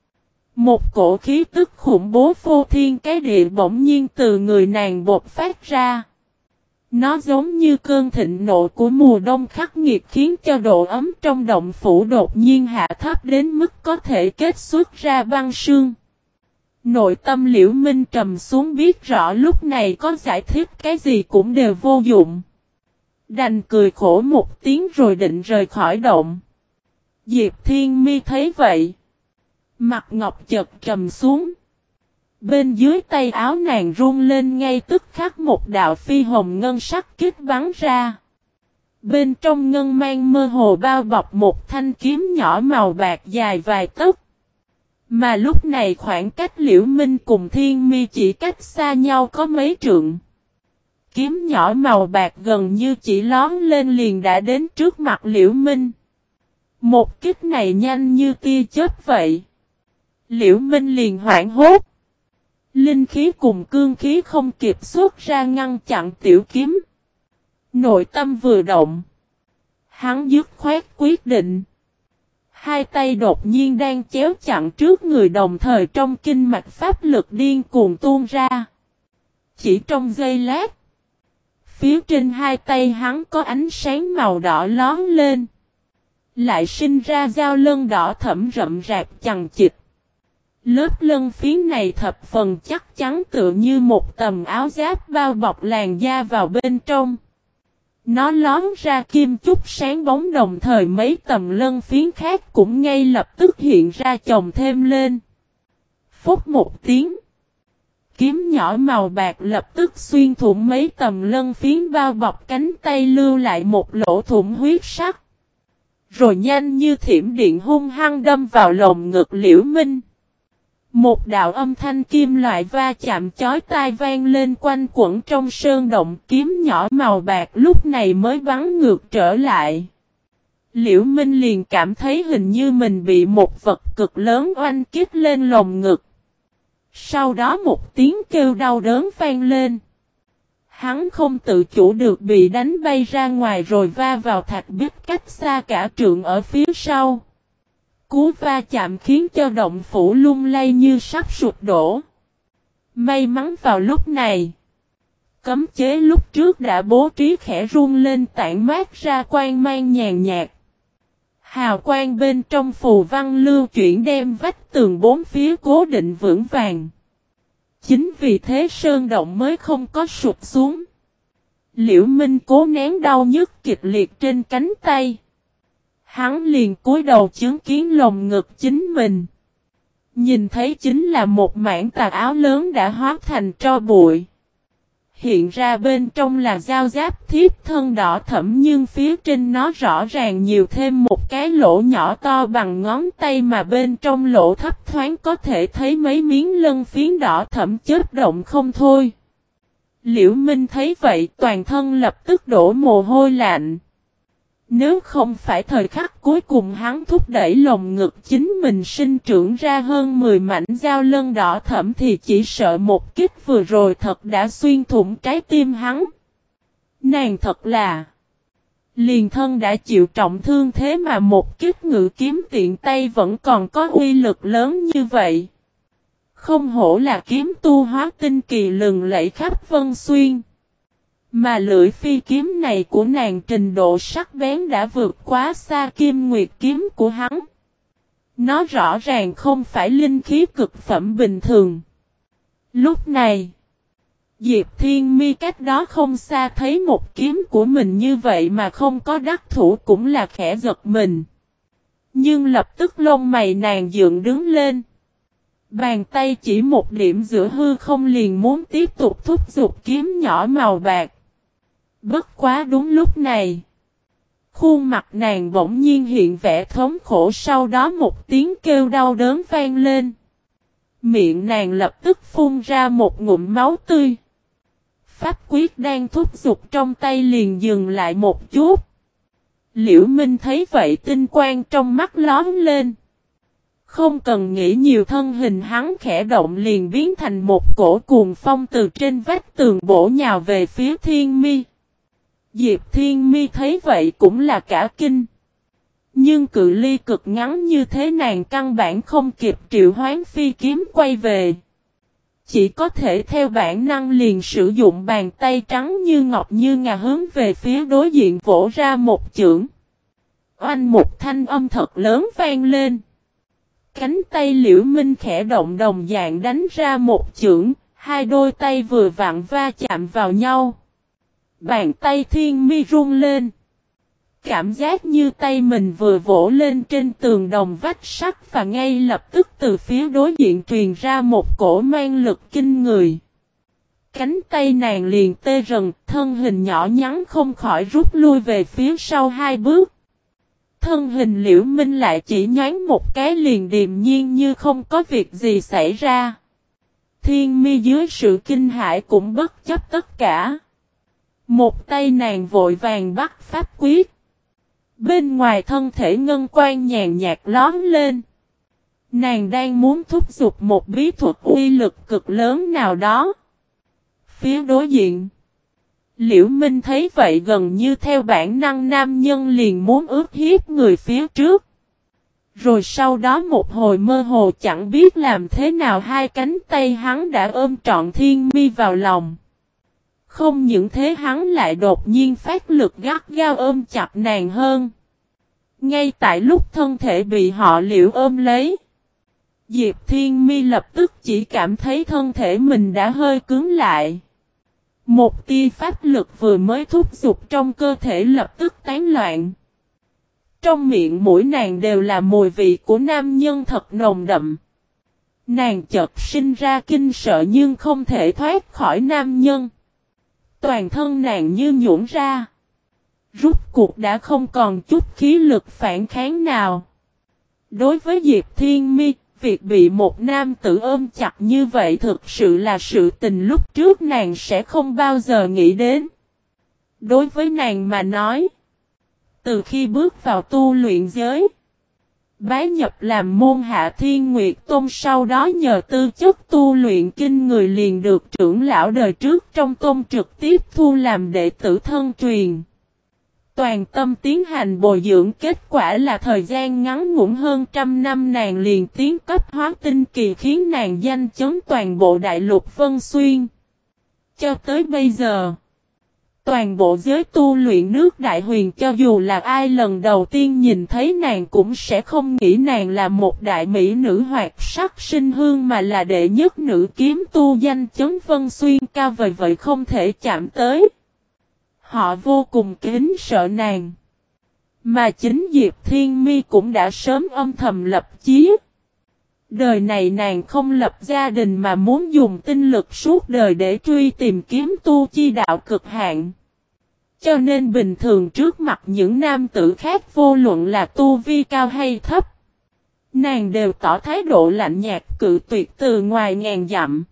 Một cổ khí tức khủng bố phô thiên cái địa bỗng nhiên từ người nàng bộc phát ra. Nó giống như cơn thịnh nộ của mùa đông khắc nghiệt khiến cho độ ấm trong động phủ đột nhiên hạ thấp đến mức có thể kết xuất ra băng sương. Nội tâm Liễu Minh trầm xuống biết rõ lúc này có giải thích cái gì cũng đều vô dụng. Đành cười khổ một tiếng rồi định rời khỏi động. Diệp Thiên Mi thấy vậy. Mặt ngọc chợt trầm xuống. Bên dưới tay áo nàng run lên ngay tức khắc một đạo phi hồng ngân sắc kích bắn ra. Bên trong ngân mang mơ hồ bao bọc một thanh kiếm nhỏ màu bạc dài vài tấc. Mà lúc này khoảng cách Liễu Minh cùng Thiên Mi chỉ cách xa nhau có mấy trượng. Kiếm nhỏ màu bạc gần như chỉ lón lên liền đã đến trước mặt Liễu Minh. Một kích này nhanh như tia chớp vậy. Liễu Minh liền hoảng hốt. Linh khí cùng cương khí không kịp xuất ra ngăn chặn tiểu kiếm. Nội tâm vừa động. Hắn dứt khoát quyết định. Hai tay đột nhiên đang chéo chặn trước người đồng thời trong kinh mạch pháp lực điên cuồng tuôn ra. Chỉ trong giây lát. Phía trên hai tay hắn có ánh sáng màu đỏ lón lên. Lại sinh ra dao lân đỏ thẫm rậm rạp chằng chịt. Lớp lân phiến này thập phần chắc chắn tựa như một tầm áo giáp bao bọc làn da vào bên trong. Nó lón ra kim chúc sáng bóng đồng thời mấy tầm lân phiến khác cũng ngay lập tức hiện ra chồng thêm lên. Phút một tiếng. Kiếm nhỏ màu bạc lập tức xuyên thủng mấy tầm lân phiến bao bọc cánh tay lưu lại một lỗ thủng huyết sắc. Rồi nhanh như thiểm điện hung hăng đâm vào lồng ngực Liễu Minh. Một đạo âm thanh kim loại va chạm chói tai vang lên quanh quẩn trong sơn động kiếm nhỏ màu bạc lúc này mới bắn ngược trở lại. Liễu Minh liền cảm thấy hình như mình bị một vật cực lớn oanh kích lên lồng ngực. Sau đó một tiếng kêu đau đớn vang lên. Hắn không tự chủ được bị đánh bay ra ngoài rồi va vào thạch bích cách xa cả trượng ở phía sau. Cú va chạm khiến cho động phủ lung lay như sắp sụp đổ. May mắn vào lúc này, cấm chế lúc trước đã bố trí khẽ rung lên tản mát ra quang mang nhàn nhạt. Hào quang bên trong phù văn lưu chuyển đem vách tường bốn phía cố định vững vàng. Chính vì thế sơn động mới không có sụp xuống. Liễu Minh cố nén đau nhức kịch liệt trên cánh tay. Hắn liền cúi đầu chứng kiến lồng ngực chính mình. Nhìn thấy chính là một mảng tà áo lớn đã hóa thành tro bụi. Hiện ra bên trong là dao giáp thiếp thân đỏ thẫm nhưng phía trên nó rõ ràng nhiều thêm một cái lỗ nhỏ to bằng ngón tay mà bên trong lỗ thấp thoáng có thể thấy mấy miếng lân phiến đỏ thẫm chớp động không thôi. Liễu Minh thấy vậy toàn thân lập tức đổ mồ hôi lạnh. Nếu không phải thời khắc cuối cùng hắn thúc đẩy lồng ngực chính mình sinh trưởng ra hơn 10 mảnh dao lân đỏ thẫm thì chỉ sợ một kích vừa rồi thật đã xuyên thủng trái tim hắn. Nàng thật là liền thân đã chịu trọng thương thế mà một kích ngự kiếm tiện tay vẫn còn có uy lực lớn như vậy. Không hổ là kiếm tu hóa tinh kỳ lừng lẫy khắp Vân Xuyên. Mà lưỡi phi kiếm này của nàng trình độ sắc bén đã vượt quá xa Kim Nguyệt kiếm của hắn. Nó rõ ràng không phải linh khí cực phẩm bình thường. Lúc này, Diệp Thiên Mi cách đó không xa thấy một kiếm của mình như vậy mà không có đắc thủ cũng là khẽ giật mình. Nhưng lập tức lông mày nàng dựng đứng lên. Bàn tay chỉ một điểm giữa hư không liền muốn tiếp tục thúc giục kiếm nhỏ màu bạc. Bất quá đúng lúc này, khuôn mặt nàng bỗng nhiên hiện vẻ thống khổ sau đó một tiếng kêu đau đớn vang lên. Miệng nàng lập tức phun ra một ngụm máu tươi. Pháp quyết đang thúc giục trong tay liền dừng lại một chút. Liễu Minh thấy vậy tinh quang trong mắt lóe lên. Không cần nghĩ nhiều thân hình hắn khẽ động liền biến thành một cổ cuồng phong từ trên vách tường bổ nhào về phía Thiên Mi. Diệp Thiên Mi thấy vậy cũng là cả kinh. Nhưng cự ly cực ngắn như thế nàng căn bản không kịp triệu hoán phi kiếm quay về. Chỉ có thể theo bản năng liền sử dụng bàn tay trắng như ngọc như ngà hướng về phía đối diện vỗ ra một chưởng. Oanh một thanh âm thật lớn vang lên. Cánh tay Liễu Minh khẽ động đồng dạng đánh ra một chưởng, hai đôi tay vừa vặn va chạm vào nhau. Bàn tay Thiên Mi rung lên. Cảm giác như tay mình vừa vỗ lên trên tường đồng vách sắt và ngay lập tức từ phía đối diện truyền ra một cổ mang lực kinh người. Cánh tay nàng liền tê rần, thân hình nhỏ nhắn không khỏi rút lui về phía sau hai bước. Thân hình Liễu Minh lại chỉ nhoáng một cái liền điềm nhiên như không có việc gì xảy ra. Thiên Mi dưới sự kinh hãi cũng bất chấp tất cả. Một tay nàng vội vàng bắt pháp quyết. Bên ngoài thân thể ngân quang nhàn nhạt lóm lên. Nàng đang muốn thúc giục một bí thuật uy lực cực lớn nào đó. Phía đối diện, Liễu Minh thấy vậy gần như theo bản năng nam nhân liền muốn ướt hiếp người phía trước. Rồi sau đó một hồi mơ hồ chẳng biết làm thế nào hai cánh tay hắn đã ôm trọn Thiên Mi vào lòng. Không những thế hắn lại đột nhiên phát lực gắt gao ôm chặt nàng hơn. Ngay tại lúc thân thể bị họ Liễu ôm lấy, Diệp Thiên Mi lập tức chỉ cảm thấy thân thể mình đã hơi cứng lại. Một tia pháp lực vừa mới thúc giục trong cơ thể lập tức tán loạn. Trong miệng mũi nàng đều là mùi vị của nam nhân thật nồng đậm. Nàng chợt sinh ra kinh sợ nhưng không thể thoát khỏi nam nhân. Toàn thân nàng như nhũn ra. Rút cuộc đã không còn chút khí lực phản kháng nào. Đối với Diệp Thiên Mi, việc bị một nam tử ôm chặt như vậy thực sự là sự tình lúc trước nàng sẽ không bao giờ nghĩ đến. Đối với nàng mà nói, từ khi bước vào tu luyện giới, bái nhập làm môn hạ Thiên Nguyệt Tôn sau đó nhờ tư chất tu luyện kinh người liền được trưởng lão đời trước trong tôn trực tiếp thu làm đệ tử thân truyền. Toàn tâm tiến hành bồi dưỡng, kết quả là thời gian ngắn ngủn hơn 100 năm nàng liền tiến cấp hóa tinh kỳ, khiến nàng danh chấn toàn bộ đại lục Vân Xuyên. Cho tới bây giờ, toàn bộ giới tu luyện nước Đại Huyền cho dù là ai lần đầu tiên nhìn thấy nàng cũng sẽ không nghĩ nàng là một đại mỹ nữ hoạt sắc sinh hương, mà là đệ nhất nữ kiếm tu danh chấn Vân Xuyên, cao vời vậy không thể chạm tới. Họ vô cùng kính sợ nàng. Mà chính Diệp Thiên Mi cũng đã sớm âm thầm lập chí. Đời này nàng không lập gia đình mà muốn dùng tinh lực suốt đời để truy tìm kiếm tu chi đạo cực hạn. Cho nên bình thường trước mặt những nam tử khác vô luận là tu vi cao hay thấp, nàng đều tỏ thái độ lạnh nhạt cự tuyệt từ ngoài ngàn dặm.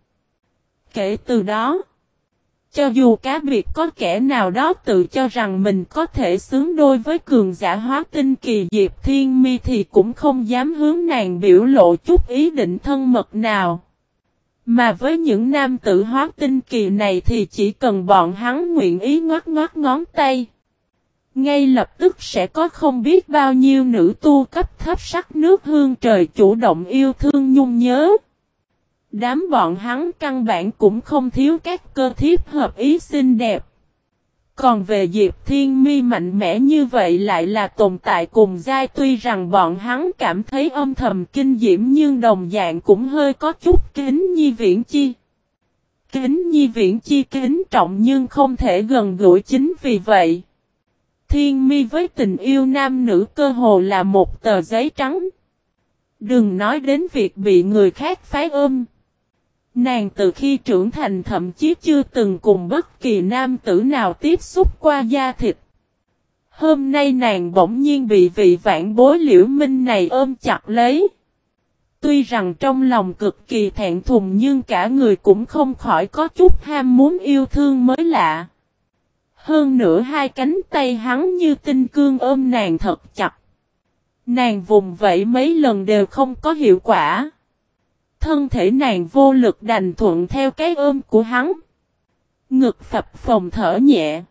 Kể từ đó, cho dù cá biệt có kẻ nào đó tự cho rằng mình có thể xứng đôi với cường giả hóa tinh kỳ Diệp Thiên Mi thì cũng không dám hướng nàng biểu lộ chút ý định thân mật nào. Mà với những nam tử hóa tinh kỳ này thì chỉ cần bọn hắn nguyện ý ngoắc ngoắc ngón tay, ngay lập tức sẽ có không biết bao nhiêu nữ tu cấp thấp sắc nước hương trời chủ động yêu thương nhung nhớ. Đám bọn hắn căn bản cũng không thiếu các cơ thiếp hợp ý xinh đẹp. Còn về Diệp Thiên Mi mạnh mẽ như vậy lại là tồn tại cùng giai, tuy rằng bọn hắn cảm thấy âm thầm kinh diễm nhưng đồng dạng cũng hơi có chút kính nhi viễn chi. Kính nhi viễn chi kính trọng nhưng không thể gần gũi, chính vì vậy Thiên Mi với tình yêu nam nữ cơ hồ là một tờ giấy trắng. Đừng nói đến việc bị người khác phái ôm. Nàng từ khi trưởng thành thậm chí chưa từng cùng bất kỳ nam tử nào tiếp xúc qua da thịt. Hôm nay nàng bỗng nhiên bị vị vãn bối Liễu Minh này ôm chặt lấy. Tuy rằng trong lòng cực kỳ thẹn thùng nhưng cả người cũng không khỏi có chút ham muốn yêu thương mới lạ. Hơn nữa hai cánh tay hắn như tinh cương ôm nàng thật chặt. Nàng vùng vẫy mấy lần đều không có hiệu quả. Thân thể nàng vô lực đành thuận theo cái ôm của hắn. Ngực phập phồng thở nhẹ.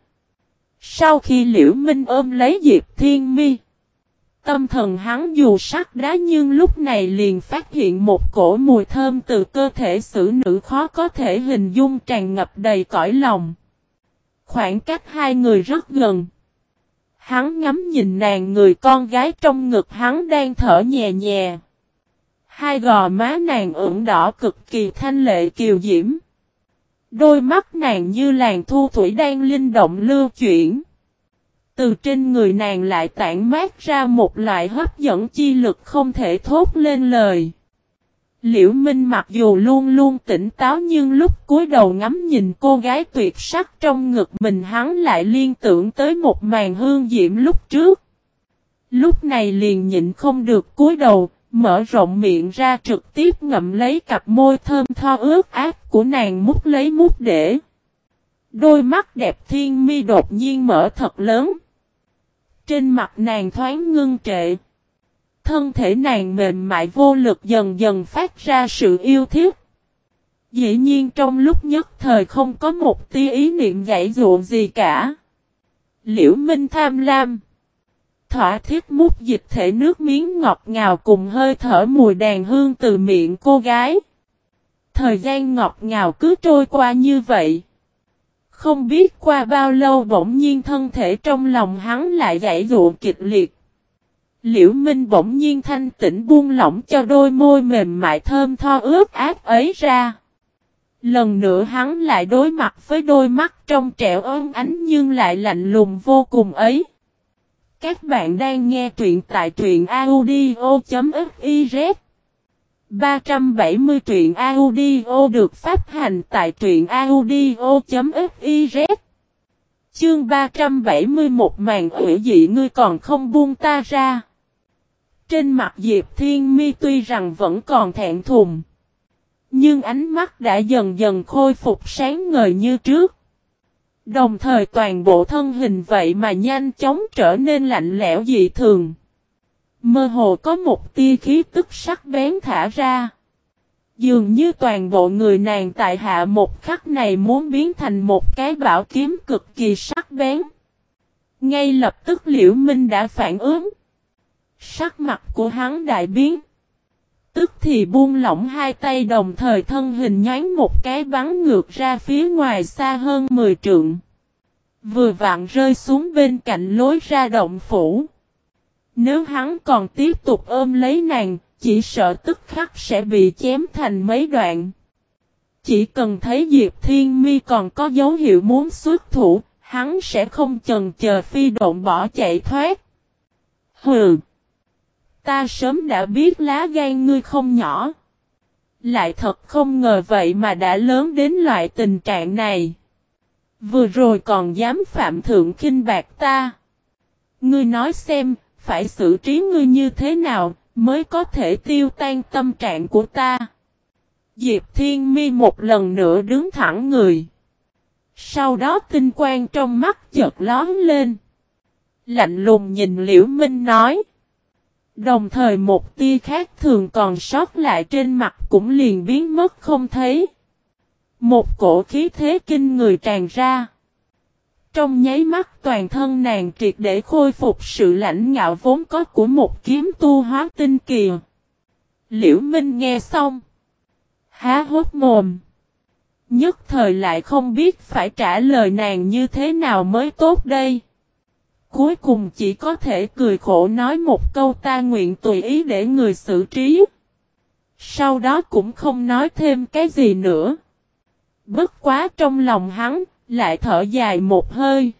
Sau khi Liễu Minh ôm lấy Diệp Thiên Mi, tâm thần hắn dù sắt đá nhưng lúc này liền phát hiện một cổ mùi thơm từ cơ thể xử nữ khó có thể hình dung tràn ngập đầy cõi lòng. Khoảng cách hai người rất gần. Hắn ngắm nhìn nàng, người con gái trong ngực hắn đang thở nhẹ nhẹ. Hai gò má nàng ửng đỏ cực kỳ thanh lệ kiều diễm. Đôi mắt nàng như làn thu thủy đang linh động lưu chuyển. Từ trên người nàng lại tản mát ra một loại hấp dẫn chi lực không thể thốt lên lời. Liễu Minh mặc dù luôn luôn tỉnh táo nhưng lúc cúi đầu ngắm nhìn cô gái tuyệt sắc trong ngực mình hắn lại liên tưởng tới một màn hương diễm lúc trước. Lúc này liền nhịn không được cúi đầu, mở rộng miệng ra trực tiếp ngậm lấy cặp môi thơm tho ướt át của nàng mút lấy mút để. Đôi mắt đẹp Thiên Mi đột nhiên mở thật lớn. Trên mặt nàng thoáng ngưng trệ. Thân thể nàng mềm mại vô lực dần dần phát ra sự yêu thích. Dĩ nhiên trong lúc nhất thời không có một tia ý niệm giãy giụa gì cả. Liễu Minh tham lam. Thỏa thiết mút dịch thể nước miếng ngọt ngào cùng hơi thở mùi đàn hương từ miệng cô gái. Thời gian ngọt ngào cứ trôi qua như vậy. Không biết qua bao lâu bỗng nhiên thân thể trong lòng hắn lại giãy giụa kịch liệt. Liễu Minh bỗng nhiên thanh tĩnh buông lỏng cho đôi môi mềm mại thơm tho ướt át ấy ra. Lần nữa hắn lại đối mặt với đôi mắt trong trẻo ấm ánh nhưng lại lạnh lùng vô cùng ấy. Các bạn đang nghe truyện tại truyện audio.fiz 370 truyện audio được phát hành tại truyện audio.fiz. Chương 371 màn ủy dị ngươi còn không buông ta ra. Trên mặt Diệp Thiên Mi tuy rằng vẫn còn thẹn thùng, nhưng ánh mắt đã dần dần khôi phục sáng ngời như trước. Đồng thời toàn bộ thân hình vậy mà nhanh chóng trở nên lạnh lẽo dị thường. Mơ hồ có một tia khí tức sắc bén thả ra. Dường như toàn bộ người nàng tại hạ một khắc này muốn biến thành một cái bảo kiếm cực kỳ sắc bén. Ngay lập tức Liễu Minh đã phản ứng. Sắc mặt của hắn đại biến. Tức thì buông lỏng hai tay, đồng thời thân hình nhoáng một cái bắn ngược ra phía ngoài xa hơn 10 trượng. Vừa vặn rơi xuống bên cạnh lối ra động phủ. Nếu hắn còn tiếp tục ôm lấy nàng, chỉ sợ tức khắc sẽ bị chém thành mấy đoạn. Chỉ cần thấy Diệp Thiên Mi còn có dấu hiệu muốn xuất thủ, hắn sẽ không chần chờ phi độn bỏ chạy thoát. Hừ! Ta sớm đã biết lá gan ngươi không nhỏ. Lại thật không ngờ vậy mà đã lớn đến loại tình trạng này. Vừa rồi còn dám phạm thượng khinh bạc ta. Ngươi nói xem, phải xử trí ngươi như thế nào mới có thể tiêu tan tâm trạng của ta. Diệp Thiên Mi một lần nữa đứng thẳng người. Sau đó tinh quang trong mắt chợt lóe lên. Lạnh lùng nhìn Liễu Minh nói. Đồng thời một tia khác thường còn sót lại trên mặt cũng liền biến mất không thấy. Một cổ khí thế kinh người tràn ra. Trong nháy mắt toàn thân nàng triệt để khôi phục sự lãnh ngạo vốn có của một kiếm tu hóa tinh kỳ. Liễu Minh nghe xong. Há hốt mồm. Nhất thời lại không biết phải trả lời nàng như thế nào mới tốt đây. Cuối cùng chỉ có thể cười khổ nói một câu ta nguyện tùy ý để người xử trí. Sau đó cũng không nói thêm cái gì nữa. Bất quá trong lòng hắn, lại thở dài một hơi.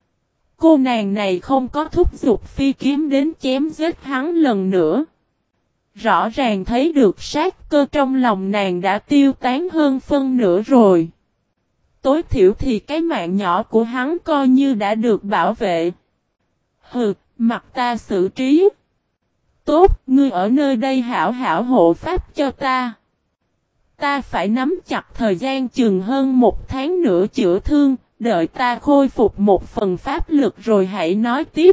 Cô nàng này không có thúc giục phi kiếm đến chém giết hắn lần nữa. Rõ ràng thấy được sát cơ trong lòng nàng đã tiêu tán hơn phân nửa rồi. Tối thiểu thì cái mạng nhỏ của hắn coi như đã được bảo vệ. Hừ, mặc ta xử trí. Tốt, ngươi ở nơi đây hảo hảo hộ pháp cho ta. Ta phải nắm chặt thời gian chừng hơn 1 tháng nữa chữa thương, đợi ta khôi phục một phần pháp lực rồi hãy nói tiếp.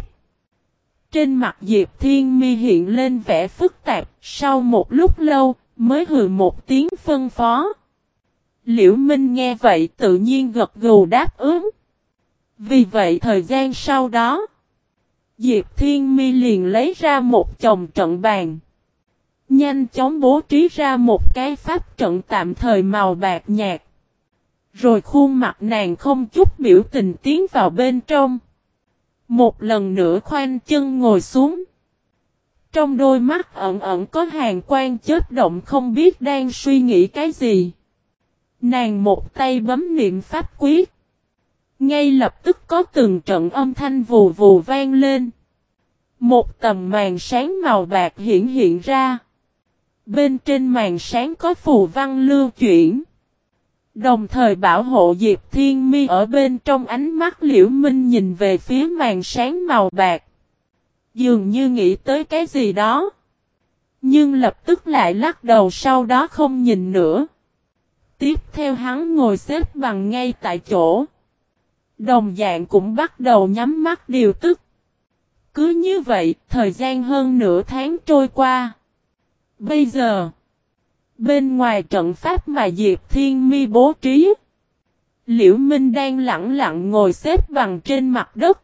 Trên mặt Diệp Thiên Mi hiện lên vẻ phức tạp, sau một lúc lâu, mới hừ một tiếng phân phó. Liễu Minh nghe vậy tự nhiên gật gù đáp ứng. Vì vậy thời gian sau đó, Diệp Thiên Mi liền lấy ra một chồng trận bàn. Nhanh chóng bố trí ra một cái pháp trận tạm thời màu bạc nhạt. Rồi khuôn mặt nàng không chút biểu tình tiến vào bên trong. Một lần nữa khoanh chân ngồi xuống. Trong đôi mắt ẩn ẩn có hàn quang chớp động không biết đang suy nghĩ cái gì. Nàng một tay bấm niệm pháp quyết. Ngay lập tức có từng trận âm thanh vù vù vang lên. Một tầm màn sáng màu bạc hiện ra. Bên trên màn sáng có phù văn lưu chuyển. Đồng thời bảo hộ Diệp Thiên Mi ở bên trong. Ánh mắt Liễu Minh nhìn về phía màn sáng màu bạc. Dường như nghĩ tới cái gì đó. Nhưng lập tức lại lắc đầu, sau đó không nhìn nữa. Tiếp theo hắn ngồi xếp bằng ngay tại chỗ. Đồng dạng cũng bắt đầu nhắm mắt điều tức. Cứ như vậy, thời gian hơn nửa tháng trôi qua. Bây giờ, bên ngoài trận pháp mà Diệp Thiên Mi bố trí, Liễu Minh đang lặng lặng ngồi xếp bằng trên mặt đất.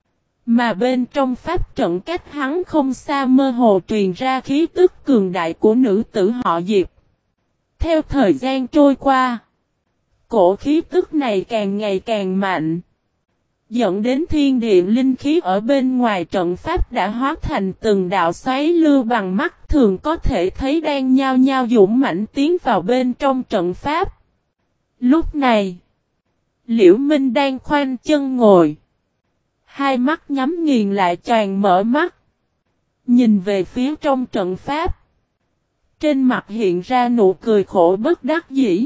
Mà bên trong pháp trận cách hắn không xa mơ hồ truyền ra khí tức cường đại của nữ tử họ Diệp. Theo thời gian trôi qua, cổ khí tức này càng ngày càng mạnh. Dẫn đến thiên địa linh khí ở bên ngoài trận pháp đã hóa thành từng đạo xoáy lưu bằng mắt thường có thể thấy đang nhao nhao dũng mãnh tiến vào bên trong trận pháp. Lúc này, Liễu Minh đang khoanh chân ngồi. Hai mắt nhắm nghiền lại choàng mở mắt. Nhìn về phía trong trận pháp. Trên mặt hiện ra nụ cười khổ bất đắc dĩ.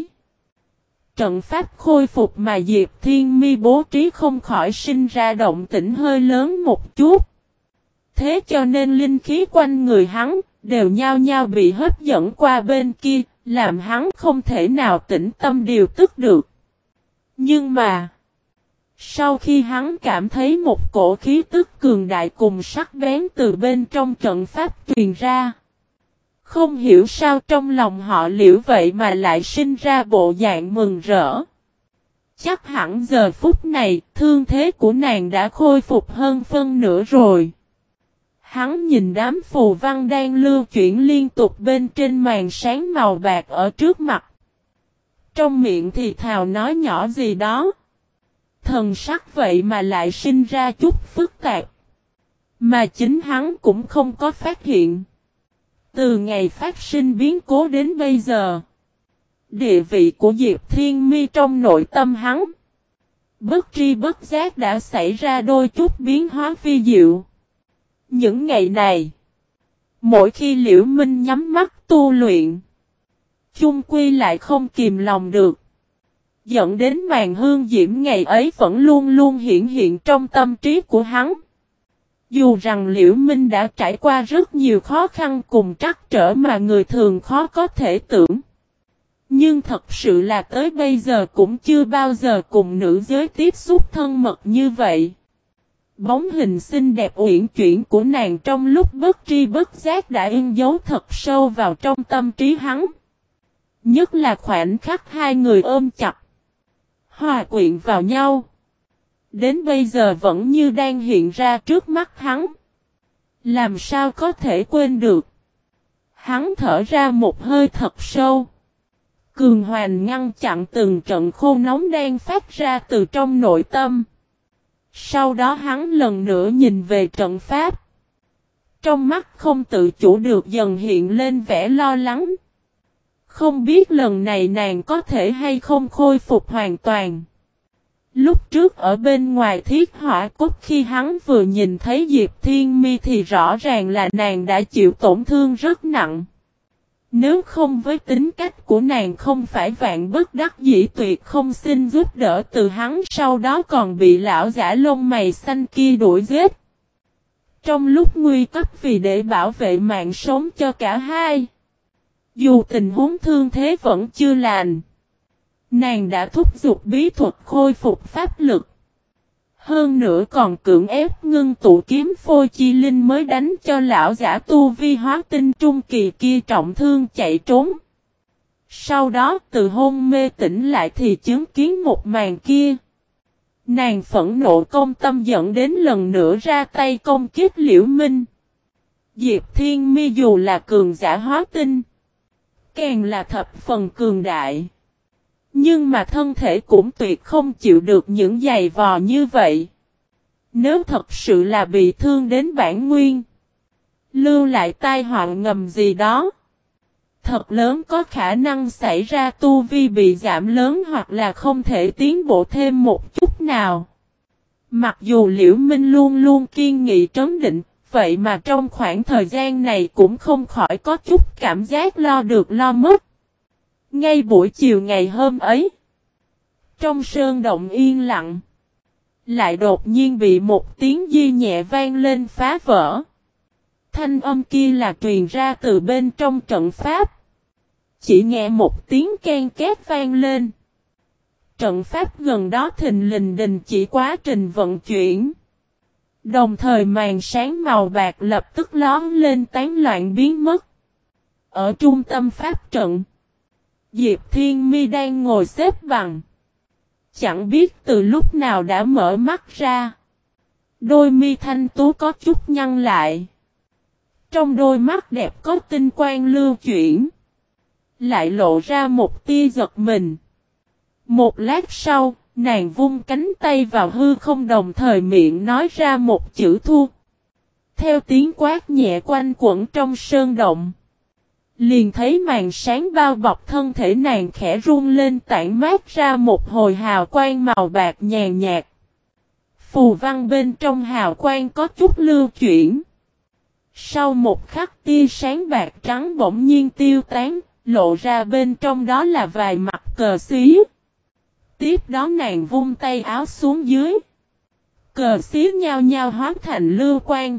Trận pháp khôi phục mà Diệp Thiên Mi bố trí không khỏi sinh ra động tĩnh hơi lớn một chút. Thế cho nên linh khí quanh người hắn đều nhao nhao bị hấp dẫn qua bên kia, làm hắn không thể nào tĩnh tâm điều tức được. Nhưng mà, sau khi hắn cảm thấy một cổ khí tức cường đại cùng sắc bén từ bên trong trận pháp truyền ra, không hiểu sao trong lòng họ Liễu vậy mà lại sinh ra bộ dạng mừng rỡ. Chắc hẳn giờ phút này, thương thế của nàng đã khôi phục hơn phân nửa rồi. Hắn nhìn đám phù văn đang lưu chuyển liên tục bên trên màn sáng màu bạc ở trước mặt. Trong miệng thì thào nói nhỏ gì đó. Thần sắc vậy mà lại sinh ra chút phức tạp. Mà chính hắn cũng không có phát hiện. Từ ngày phát sinh biến cố đến bây giờ, địa vị của Diệp Thiên Mi trong nội tâm hắn, bất tri bất giác đã xảy ra đôi chút biến hóa phi diệu. Những ngày này, mỗi khi Liễu Minh nhắm mắt tu luyện, chung quy lại không kìm lòng được, dẫn đến màn hương diễm ngày ấy vẫn luôn luôn hiển hiện trong tâm trí của hắn. Dù rằng Liễu Minh đã trải qua rất nhiều khó khăn cùng trắc trở mà người thường khó có thể tưởng. Nhưng thật sự là tới bây giờ cũng chưa bao giờ cùng nữ giới tiếp xúc thân mật như vậy. Bóng hình xinh đẹp uyển chuyển của nàng trong lúc bất tri bất giác đã in dấu thật sâu vào trong tâm trí hắn. Nhất là khoảnh khắc hai người ôm chặt, hòa quyện vào nhau. Đến bây giờ vẫn như đang hiện ra trước mắt hắn. Làm sao có thể quên được. Hắn thở ra một hơi thật sâu. Cường hoành ngăn chặn từng trận khô nóng đang phát ra từ trong nội tâm. Sau đó hắn lần nữa nhìn về trận pháp. Trong mắt không tự chủ được dần hiện lên vẻ lo lắng. Không biết lần này nàng có thể hay không khôi phục hoàn toàn. Lúc trước ở bên ngoài thiết hỏa cốt khi hắn vừa nhìn thấy Diệp Thiên Mi thì rõ ràng là nàng đã chịu tổn thương rất nặng. Nếu không với tính cách của nàng không phải vạn bất đắc dĩ tuyệt không xin giúp đỡ từ hắn, sau đó còn bị lão giả lông mày xanh kia đuổi giết. Trong lúc nguy cấp vì để bảo vệ mạng sống cho cả hai. Dù tình huống thương thế vẫn chưa lành, nàng đã thúc giục bí thuật khôi phục pháp lực. Hơn nữa còn cưỡng ép ngưng tụ kiếm phôi chi linh mới đánh cho lão giả tu vi hóa tinh trung kỳ kia trọng thương chạy trốn. Sau đó từ hôn mê tỉnh lại thì chứng kiến một màn kia. Nàng phẫn nộ công tâm dẫn đến lần nữa ra tay công kích Liễu Minh. Diệp Thiên Mi dù là cường giả hóa tinh, càng là thập phần cường đại. Nhưng mà thân thể cũng tuyệt không chịu được những giày vò như vậy. Nếu thật sự là bị thương đến bản nguyên, lưu lại tai họa ngầm gì đó, thật lớn có khả năng xảy ra tu vi bị giảm lớn hoặc là không thể tiến bộ thêm một chút nào. Mặc dù Liễu Minh luôn luôn kiên nghị trấn định, vậy mà trong khoảng thời gian này cũng không khỏi có chút cảm giác lo được lo mất. Ngay buổi chiều ngày hôm ấy, trong sơn động yên lặng, lại đột nhiên bị một tiếng di nhẹ vang lên phá vỡ. Thanh âm kia là truyền ra từ bên trong trận pháp. Chỉ nghe một tiếng ken két vang lên. Trận pháp gần đó thình lình đình chỉ quá trình vận chuyển. Đồng thời màn sáng màu bạc lập tức lóe lên tán loạn biến mất. Ở trung tâm pháp trận, Diệp Thiên Mi đang ngồi xếp bằng. Chẳng biết từ lúc nào đã mở mắt ra. Đôi mi thanh tú có chút nhăn lại. Trong đôi mắt đẹp có tinh quang lưu chuyển. Lại lộ ra một tia giật mình. Một lát sau, nàng vung cánh tay vào hư không đồng thời miệng nói ra một chữ thu. Theo tiếng quát nhẹ quanh quẩn trong sơn động, liền thấy màn sáng bao bọc thân thể nàng khẽ rung lên tản mát ra một hồi hào quang màu bạc nhàn nhạt. Phù văn bên trong hào quang có chút lưu chuyển. Sau một khắc tia sáng bạc trắng bỗng nhiên tiêu tán, lộ ra bên trong đó là vài mặt cờ xí. Tiếp đó nàng vung tay áo xuống dưới. Cờ xí nhao nhao hóa thành lưu quang.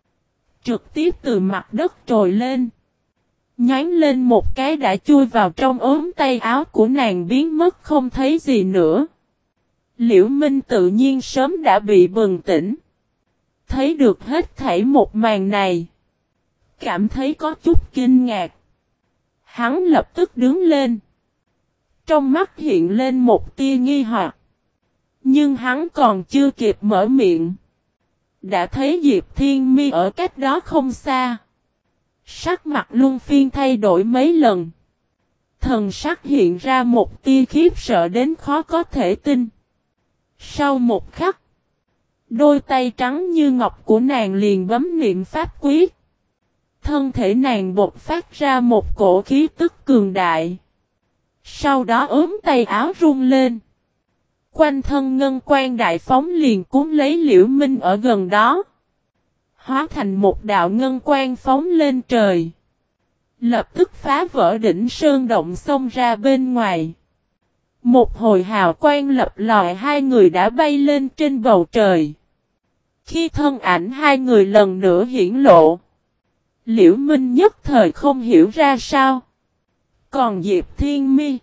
Trực tiếp từ mặt đất trồi lên. Nhoáng lên một cái đã chui vào trong ốm tay áo của nàng biến mất không thấy gì nữa. Liễu Minh tự nhiên sớm đã bị bừng tỉnh. Thấy được hết thảy một màn này. Cảm thấy có chút kinh ngạc. Hắn lập tức đứng lên. Trong mắt hiện lên một tia nghi hoặc. Nhưng hắn còn chưa kịp mở miệng. Đã thấy Diệp Thiên Mi ở cách đó không xa. Sắc mặt Luân Phiên thay đổi mấy lần. Thần sắc hiện ra một tia khiếp sợ đến khó có thể tin. Sau một khắc, đôi tay trắng như ngọc của nàng liền bấm niệm pháp quyết. Thân thể nàng bộc phát ra một cổ khí tức cường đại. Sau đó ốm tay áo rung lên. Quanh thân ngân quan đại phóng liền cuốn lấy Liễu Minh ở gần đó. Hóa thành một đạo ngân quan phóng lên trời. Lập tức phá vỡ đỉnh sơn động xông ra bên ngoài. Một hồi hào quang lập lòi, hai người đã bay lên trên bầu trời. Khi thân ảnh hai người lần nữa hiển lộ, Liễu Minh nhất thời không hiểu ra sao. Còn Diệp Thiên Mi,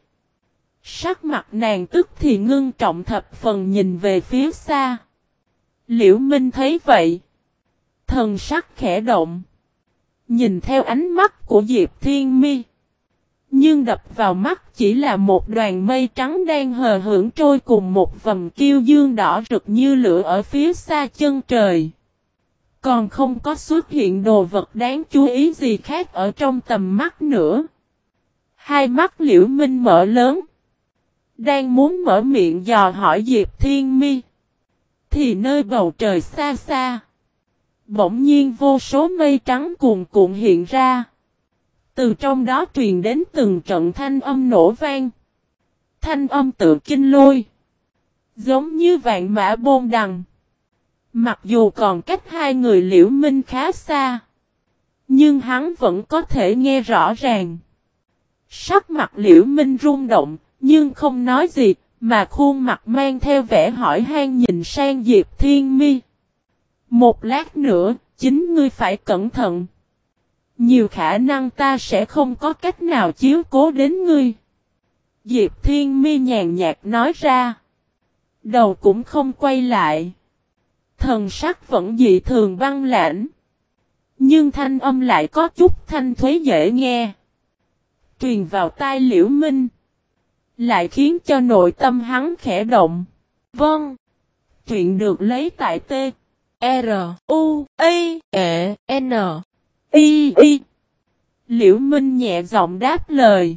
sắc mặt nàng tức thì ngưng trọng thập phần nhìn về phía xa. Liễu Minh thấy vậy, thần sắc khẽ động. Nhìn theo ánh mắt của Diệp Thiên Mi, nhưng đập vào mắt chỉ là một đoàn mây trắng đang hờ hững trôi cùng một vầng kiêu dương đỏ rực như lửa ở phía xa chân trời. Còn không có xuất hiện đồ vật đáng chú ý gì khác ở trong tầm mắt nữa. Hai mắt Liễu Minh mở lớn, đang muốn mở miệng dò hỏi Diệp Thiên Mi, thì nơi bầu trời xa xa, bỗng nhiên vô số mây trắng cuồn cuộn hiện ra. Từ trong đó truyền đến từng trận thanh âm nổ vang. Thanh âm tự kinh lôi, giống như vạn mã bôn đằng. Mặc dù còn cách hai người Liễu Minh khá xa, nhưng hắn vẫn có thể nghe rõ ràng. Sắc mặt Liễu Minh rung động, nhưng không nói gì, mà khuôn mặt mang theo vẻ hỏi han nhìn sang Diệp Thiên Mi. Một lát nữa, chính ngươi phải cẩn thận. Nhiều khả năng ta sẽ không có cách nào chiếu cố đến ngươi. Diệp Thiên Mi nhàn nhạt nói ra. Đầu cũng không quay lại. Thần sắc vẫn dị thường băng lãnh. Nhưng thanh âm lại có chút thanh thuế dễ nghe. Truyền vào tai Liễu Minh, lại khiến cho nội tâm hắn khẽ động. Vâng. Truyện được lấy tại T. R. U. I. E. N. I. Liễu Minh nhẹ giọng đáp lời.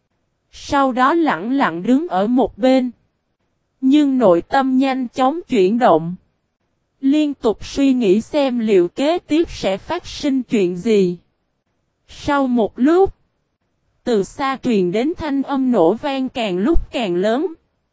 Sau đó lặng lặng đứng ở một bên. Nhưng nội tâm nhanh chóng chuyển động. Liên tục suy nghĩ xem liệu kế tiếp sẽ phát sinh chuyện gì. Sau một lúc, từ xa truyền đến thanh âm nổ vang càng lúc càng lớn.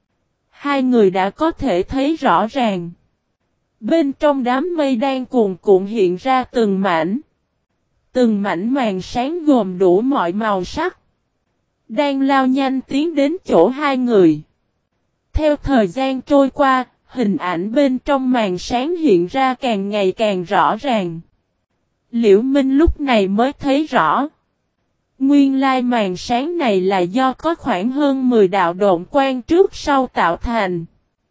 Hai người đã có thể thấy rõ ràng. Bên trong đám mây đang cuồn cuộn hiện ra từng mảnh. Từng mảnh màn sáng gồm đủ mọi màu sắc. Đang lao nhanh tiến đến chỗ hai người. Theo thời gian trôi qua, hình ảnh bên trong màn sáng hiện ra càng ngày càng rõ ràng. Liễu Minh lúc này mới thấy rõ. Nguyên lai màn sáng này là do có khoảng hơn 10 đạo độn quang trước sau tạo thành.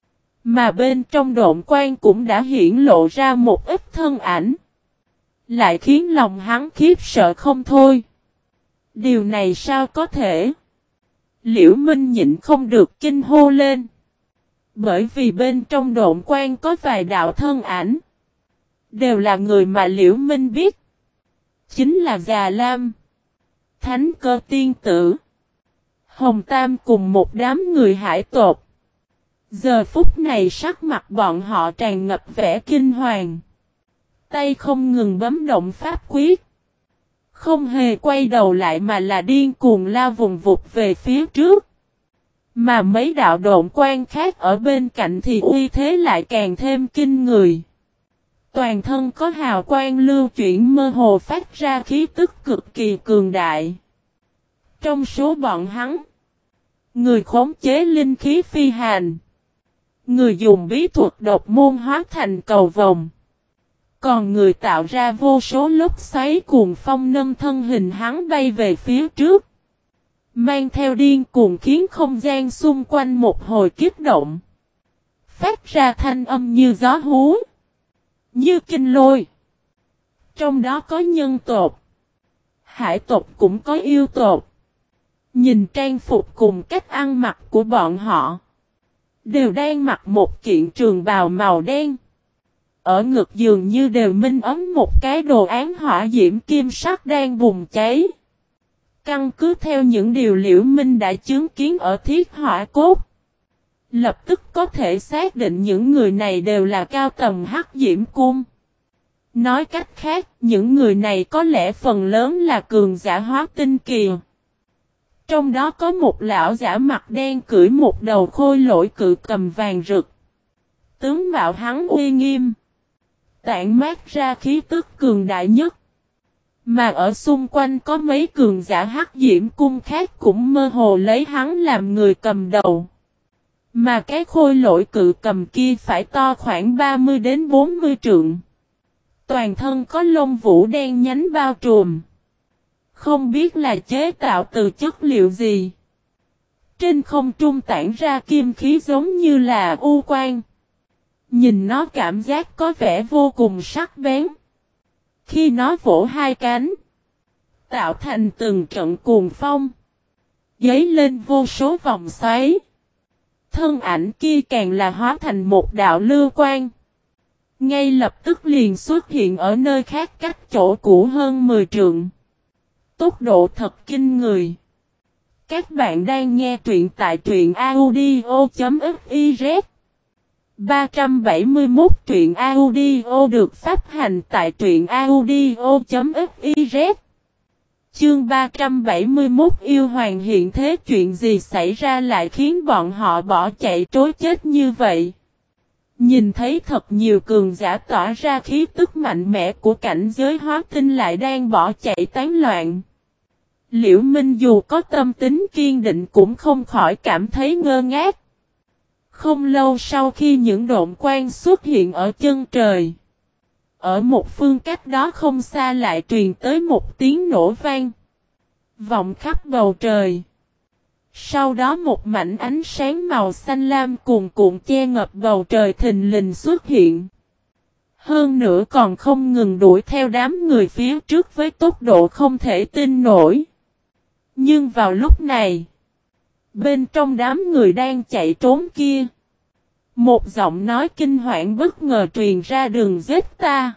Mà bên trong độn quang cũng đã hiển lộ ra một ít thân ảnh. Lại khiến lòng hắn khiếp sợ không thôi. Điều này sao có thể? Liễu Minh nhịn không được kinh hô lên. Bởi vì bên trong độn quang có vài đạo thân ảnh. Đều là người mà Liễu Minh biết. Chính là Già Lam, Thánh Cơ Tiên Tử, Hồng Tam cùng một đám người hải tộc. Giờ phút này sắc mặt bọn họ tràn ngập vẻ kinh hoàng. Tay không ngừng bấm động pháp quyết. Không hề quay đầu lại mà là điên cuồng lao vùng vụt về phía trước. Mà mấy đạo độn quang khác ở bên cạnh thì uy thế lại càng thêm kinh người. Toàn thân có hào quang lưu chuyển mơ hồ phát ra khí tức cực kỳ cường đại. Trong số bọn hắn, người khống chế linh khí phi hành, người dùng bí thuật độc môn hóa thành cầu vồng, còn người tạo ra vô số lốc xoáy cuồng phong nâng thân hình hắn bay về phía trước. Mang theo điên cuồng khiến không gian xung quanh một hồi kích động. Phát ra thanh âm như gió hú, như kinh lôi. Trong đó có nhân tộc, hải tộc cũng có yêu tộc. Nhìn trang phục cùng cách ăn mặc của bọn họ, Đều đang mặc một kiện trường bào màu đen. Ở ngực dường như đều minh ấm một cái đồ án hỏa diễm kim sắc đang bùng cháy. Căn cứ theo những điều Liễu Minh đã chứng kiến ở Thiết Hỏa Cốt, lập tức có thể xác định những người này đều là cao tầng Hắc Diễm Cung. Nói cách khác, những người này có lẽ phần lớn là cường giả hóa tinh kỳ. Trong đó có một lão giả mặt đen cưỡi một đầu khôi lỗi cự cầm vàng rực. Tướng mạo hắn uy nghiêm, tản mát ra khí tức cường đại nhất. Mà ở xung quanh có mấy cường giả Hắc Diễm Cung khác cũng mơ hồ lấy hắn làm người cầm đầu. Mà cái khôi lỗi cự cầm kia phải to khoảng 30 đến 40 trượng. Toàn thân có lông vũ đen nhánh bao trùm. Không biết là chế tạo từ chất liệu gì. Trên không trung tản ra kim khí giống như là u quang. Nhìn nó cảm giác có vẻ vô cùng sắc bén. Khi nó vỗ hai cánh, tạo thành từng trận cuồng phong, dấy lên vô số vòng xoáy. Thân ảnh kia càng là hóa thành một đạo lưu quang. Ngay lập tức liền xuất hiện ở nơi khác cách chỗ cũ hơn 10 trượng. Tốc độ thật kinh người. Các bạn đang nghe truyện tại truyện audio.fiz 371 truyện audio được phát hành tại truyện audio.fiz. Chương 371 yêu hoàng hiện thế, chuyện gì xảy ra lại khiến bọn họ bỏ chạy trối chết như vậy? Nhìn thấy thật nhiều cường giả tỏa ra khí tức mạnh mẽ của cảnh giới hóa tinh lại đang bỏ chạy tán loạn. Liễu Minh dù có tâm tính kiên định cũng không khỏi cảm thấy ngơ ngác. Không lâu sau khi những độn quang xuất hiện ở chân trời, ở một phương cách đó không xa lại truyền tới một tiếng nổ vang, vọng khắp bầu trời. Sau đó một mảnh ánh sáng màu xanh lam cuồn cuộn che ngập bầu trời thình lình xuất hiện. Hơn nữa còn không ngừng đuổi theo đám người phía trước với tốc độ không thể tin nổi. Nhưng vào lúc này, bên trong đám người đang chạy trốn kia, một giọng nói kinh hoảng bất ngờ truyền ra: "Đừng giết ta.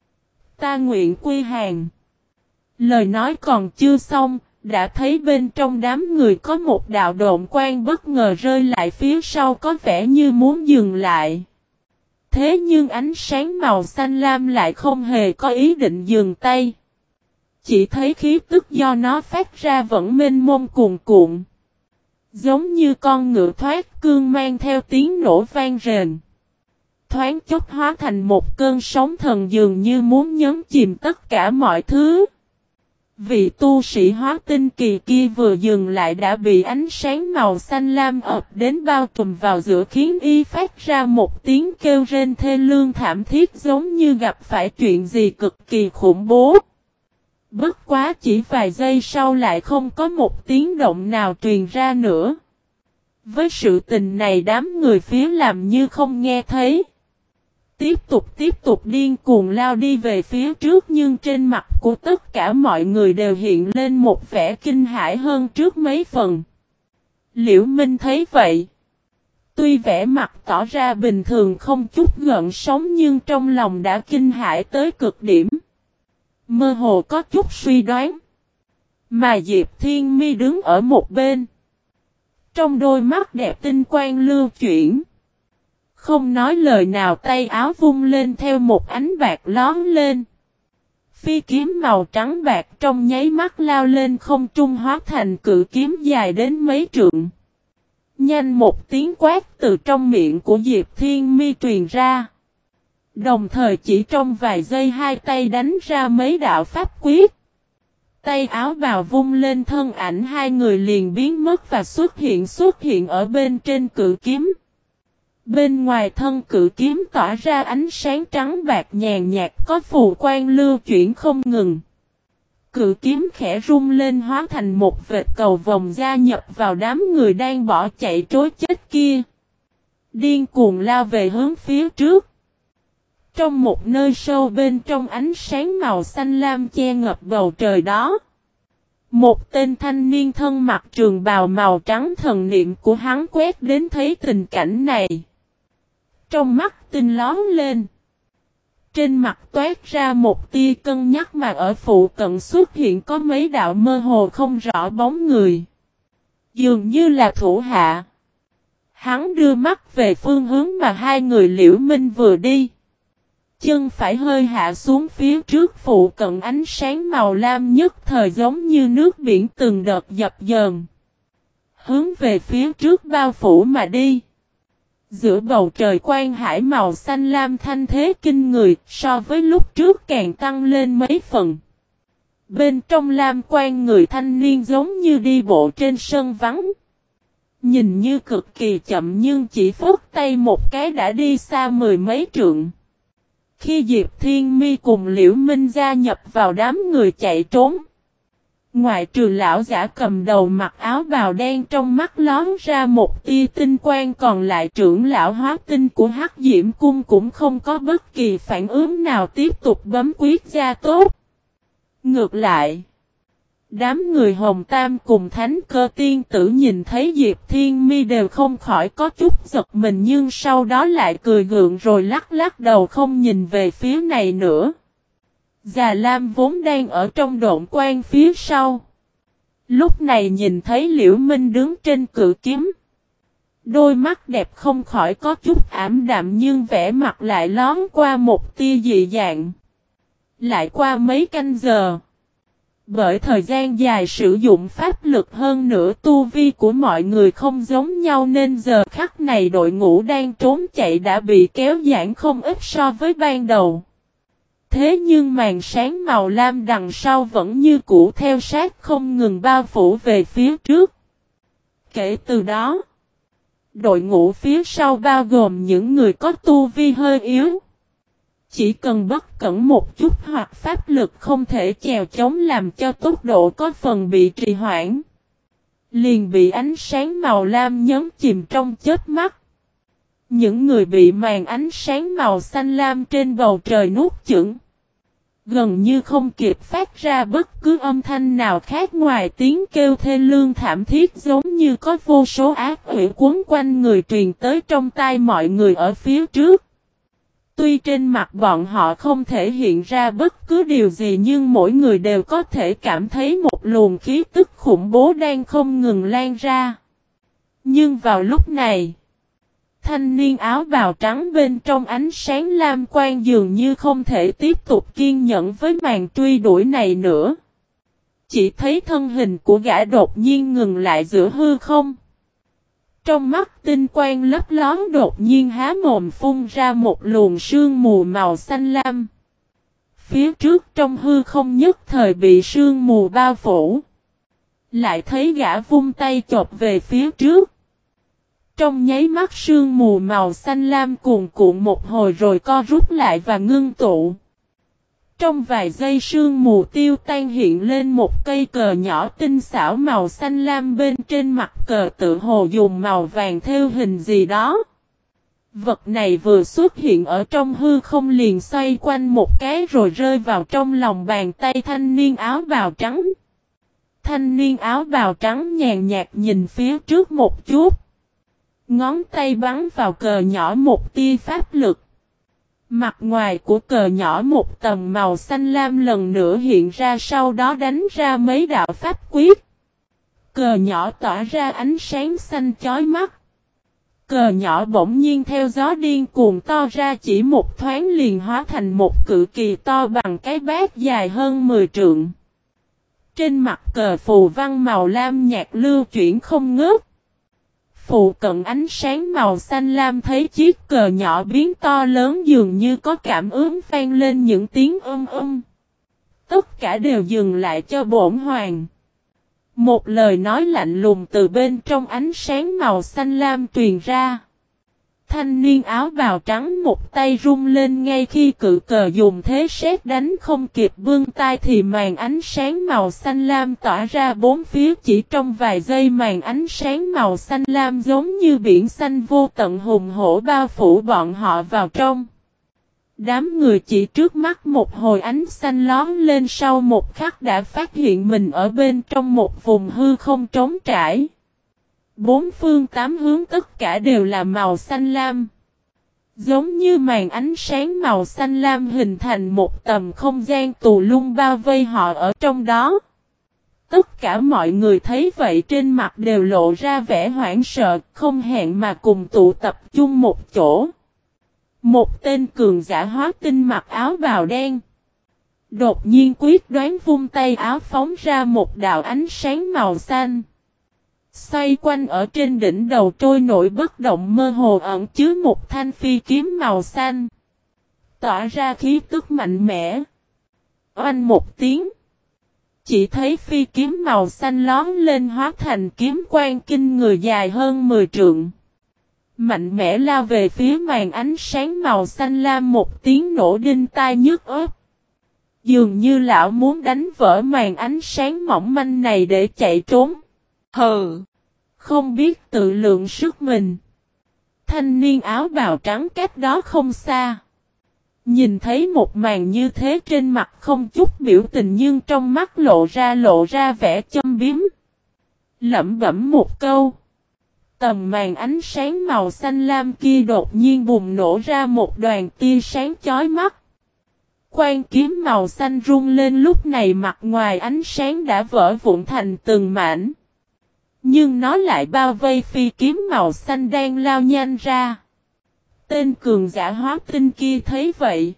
Ta nguyện quy hàng." Lời nói còn chưa xong, đã thấy bên trong đám người có một đạo độn quang bất ngờ rơi lại phía sau, có vẻ như muốn dừng lại. Thế nhưng ánh sáng màu xanh lam lại không hề có ý định dừng tay. Chỉ thấy khí tức do nó phát ra vẫn mênh mông cuồn cuộn. Giống như con ngựa thoát cương mang theo tiếng nổ vang rền. Thoáng chốc hóa thành một cơn sóng thần dường như muốn nhấn chìm tất cả mọi thứ. Vị tu sĩ hóa tinh kỳ kia vừa dừng lại đã bị ánh sáng màu xanh lam ập đến bao trùm vào giữa, khiến y phát ra một tiếng kêu rên thê lương thảm thiết giống như gặp phải chuyện gì cực kỳ khủng bố. Bất quá chỉ vài giây sau lại không có một tiếng động nào truyền ra nữa. Với sự tình này đám người phía làm như không nghe thấy. Tiếp tục điên cuồng lao đi về phía trước, nhưng trên mặt của tất cả mọi người đều hiện lên một vẻ kinh hãi hơn trước mấy phần. Liễu Minh thấy vậy, tuy vẻ mặt tỏ ra bình thường không chút gợn sóng nhưng trong lòng đã kinh hãi tới cực điểm. Mơ hồ có chút suy đoán. Mà Diệp Thiên Mi đứng ở một bên, trong đôi mắt đẹp tinh quang lưu chuyển, không nói lời nào, tay áo vung lên theo một ánh bạc lóe lên. Phi kiếm màu trắng bạc trong nháy mắt lao lên không trung hóa thành cự kiếm dài đến mấy trượng. Nhanh một tiếng quát từ trong miệng của Diệp Thiên Mi truyền ra. Đồng thời chỉ trong vài giây hai tay đánh ra mấy đạo pháp quyết. Tay áo bào vung lên, thân ảnh hai người liền biến mất và xuất hiện ở bên trên cự kiếm. Bên ngoài thân cự kiếm tỏa ra ánh sáng trắng bạc nhàn nhạt, có phù quang lưu chuyển không ngừng. Cự kiếm khẽ rung lên hóa thành một vệt cầu vồng gia nhập vào đám người đang bỏ chạy trối chết kia. Điên cuồng lao về hướng phía trước. Trong một nơi sâu bên trong ánh sáng màu xanh lam che ngập bầu trời đó, Một tên thanh niên thân mặc trường bào màu trắng, thần niệm của hắn quét đến thấy tình cảnh này. Trong mắt tinh lóe lên. Trên mặt toát ra một tia cân nhắc, mà ở phụ cận xuất hiện có mấy đạo mơ hồ không rõ bóng người. Dường như là thủ hạ. Hắn đưa mắt về phương hướng mà hai người Liễu Minh vừa đi. Chân phải hơi hạ xuống phía trước, phụ cận ánh sáng màu lam nhất thời giống như nước biển từng đợt dập dờn. Hướng về phía trước bao phủ mà đi. Giữa bầu trời quang hải màu xanh lam thanh thế kinh người, so với lúc trước càng tăng lên mấy phần. Bên trong lam quang, người thanh niên giống như đi bộ trên sân vắng. Nhìn như cực kỳ chậm nhưng chỉ phất tay một cái đã đi xa mười mấy trượng. Khi Diệp Thiên Mi cùng Liễu Minh gia nhập vào đám người chạy trốn, ngoại trừ lão giả cầm đầu mặc áo bào đen trong mắt lóe ra một tia tinh quang, còn lại trưởng lão hóa tinh của Hắc Diễm Cung cũng không có bất kỳ phản ứng nào, tiếp tục bấm quyết gia tốt. Ngược lại, đám người Hồng Tam cùng Thánh Cơ Tiên Tử nhìn thấy Diệp Thiên Mi đều không khỏi có chút giật mình, nhưng sau đó lại cười gượng rồi lắc lắc đầu không nhìn về phía này nữa. Già Lam vốn đang ở trong độn quan phía sau. Lúc này nhìn thấy Liễu Minh đứng trên cự kiếm. Đôi mắt đẹp không khỏi có chút ảm đạm, nhưng vẻ mặt lại lón qua một tia dị dạng. Lại qua mấy canh giờ. Bởi thời gian dài sử dụng pháp lực, hơn nữa tu vi của mọi người không giống nhau, nên giờ khắc này đội ngũ đang trốn chạy đã bị kéo giãn không ít so với ban đầu. Thế nhưng màn sáng màu lam đằng sau vẫn như cũ theo sát không ngừng bao phủ về phía trước. Kể từ đó, đội ngũ phía sau bao gồm những người có tu vi hơi yếu. Chỉ cần bất cẩn một chút hoặc pháp lực không thể chèo chống làm cho tốc độ có phần bị trì hoãn, liền bị ánh sáng màu lam nhấn chìm trong chớp mắt. Những người bị màn ánh sáng màu xanh lam trên bầu trời nuốt chửng, gần như không kịp phát ra bất cứ âm thanh nào khác ngoài tiếng kêu thê lương thảm thiết, giống như có vô số ác quỷ quấn quanh người truyền tới trong tai mọi người ở phía trước. Tuy trên mặt bọn họ không thể hiện ra bất cứ điều gì, nhưng mỗi người đều có thể cảm thấy một luồng khí tức khủng bố đang không ngừng lan ra. Nhưng vào lúc này, thanh niên áo bào trắng bên trong ánh sáng lam quang dường như không thể tiếp tục kiên nhẫn với màn truy đuổi này nữa. Chỉ thấy thân hình của gã đột nhiên ngừng lại giữa hư không. Trong mắt tinh quang lấp lón, đột nhiên há mồm phun ra một luồng sương mù màu xanh lam. Phía trước trong hư không nhất thời bị sương mù bao phủ. Lại thấy gã vung tay chộp về phía trước. Trong nháy mắt sương mù màu xanh lam cuồn cuộn một hồi rồi co rút lại và ngưng tụ. Trong vài giây sương mù tiêu tan, hiện lên một cây cờ nhỏ tinh xảo màu xanh lam, bên trên mặt cờ tự hồ dùng màu vàng thêu hình gì đó. Vật này vừa xuất hiện ở trong hư không liền xoay quanh một cái rồi rơi vào trong lòng bàn tay thanh niên áo bào trắng. Thanh niên áo bào trắng nhàn nhạt nhìn phía trước một chút. Ngón tay bắn vào cờ nhỏ một tia pháp lực. Mặt ngoài của cờ nhỏ một tầng màu xanh lam lần nữa hiện ra, sau đó đánh ra mấy đạo pháp quyết. Cờ nhỏ tỏa ra ánh sáng xanh chói mắt. Cờ nhỏ bỗng nhiên theo gió điên cuồng to ra, chỉ một thoáng liền hóa thành một cự kỳ to bằng cái bát dài hơn 10 trượng. Trên mặt cờ phù văn màu lam nhạt lưu chuyển không ngớt. Phụ cận ánh sáng màu xanh lam thấy chiếc cờ nhỏ biến to lớn, dường như có cảm ứng vang lên những tiếng Tất cả đều dừng lại cho bổn hoàng. Một lời nói lạnh lùng từ bên trong ánh sáng màu xanh lam truyền ra. Thanh niên áo bào trắng một tay rung lên, ngay khi cự cờ dùng thế sét đánh không kịp vươn tay thì màn ánh sáng màu xanh lam tỏa ra bốn phía, chỉ trong vài giây màn ánh sáng màu xanh lam giống như biển xanh vô tận hùng hổ bao phủ bọn họ vào trong. Đám người chỉ trước mắt một hồi ánh xanh lón lên, sau một khắc đã phát hiện mình ở bên trong một vùng hư không trống trải. Bốn phương tám hướng tất cả đều là màu xanh lam. Giống như màn ánh sáng màu xanh lam hình thành một tầm không gian tù lung bao vây họ ở trong đó. Tất cả mọi người thấy vậy trên mặt đều lộ ra vẻ hoảng sợ, không hẹn mà cùng tụ tập chung một chỗ. Một tên cường giả hóa tinh mặc áo bào đen. Đột nhiên quyết đoán vung tay áo phóng ra một đạo ánh sáng màu xanh. Xoay quanh ở trên đỉnh đầu trôi nổi bất động, mơ hồ ẩn chứa một thanh phi kiếm màu xanh. Tỏa ra khí tức mạnh mẽ. Oanh một tiếng. Chỉ thấy phi kiếm màu xanh lón lên hóa thành kiếm quang kinh người dài hơn 10 trượng. Mạnh mẽ lao về phía màn ánh sáng màu xanh lam, một tiếng nổ đinh tai nhức óc. Dường như lão muốn đánh vỡ màn ánh sáng mỏng manh này để chạy trốn. Hừ! Không biết tự lượng sức mình. Thanh niên áo bào trắng cách đó không xa. Nhìn thấy một màn như thế, trên mặt không chút biểu tình nhưng trong mắt lộ ra vẻ châm biếm. Lẩm bẩm một câu. Tầm màn ánh sáng màu xanh lam kia đột nhiên bùng nổ ra một đoàn tia sáng chói mắt. Quan kiếm màu xanh rung lên, lúc này mặt ngoài ánh sáng đã vỡ vụn thành từng mảnh. Nhưng nó lại bao vây phi kiếm màu xanh đang lao nhanh ra. Tên cường giả hóa tinh kia thấy vậy,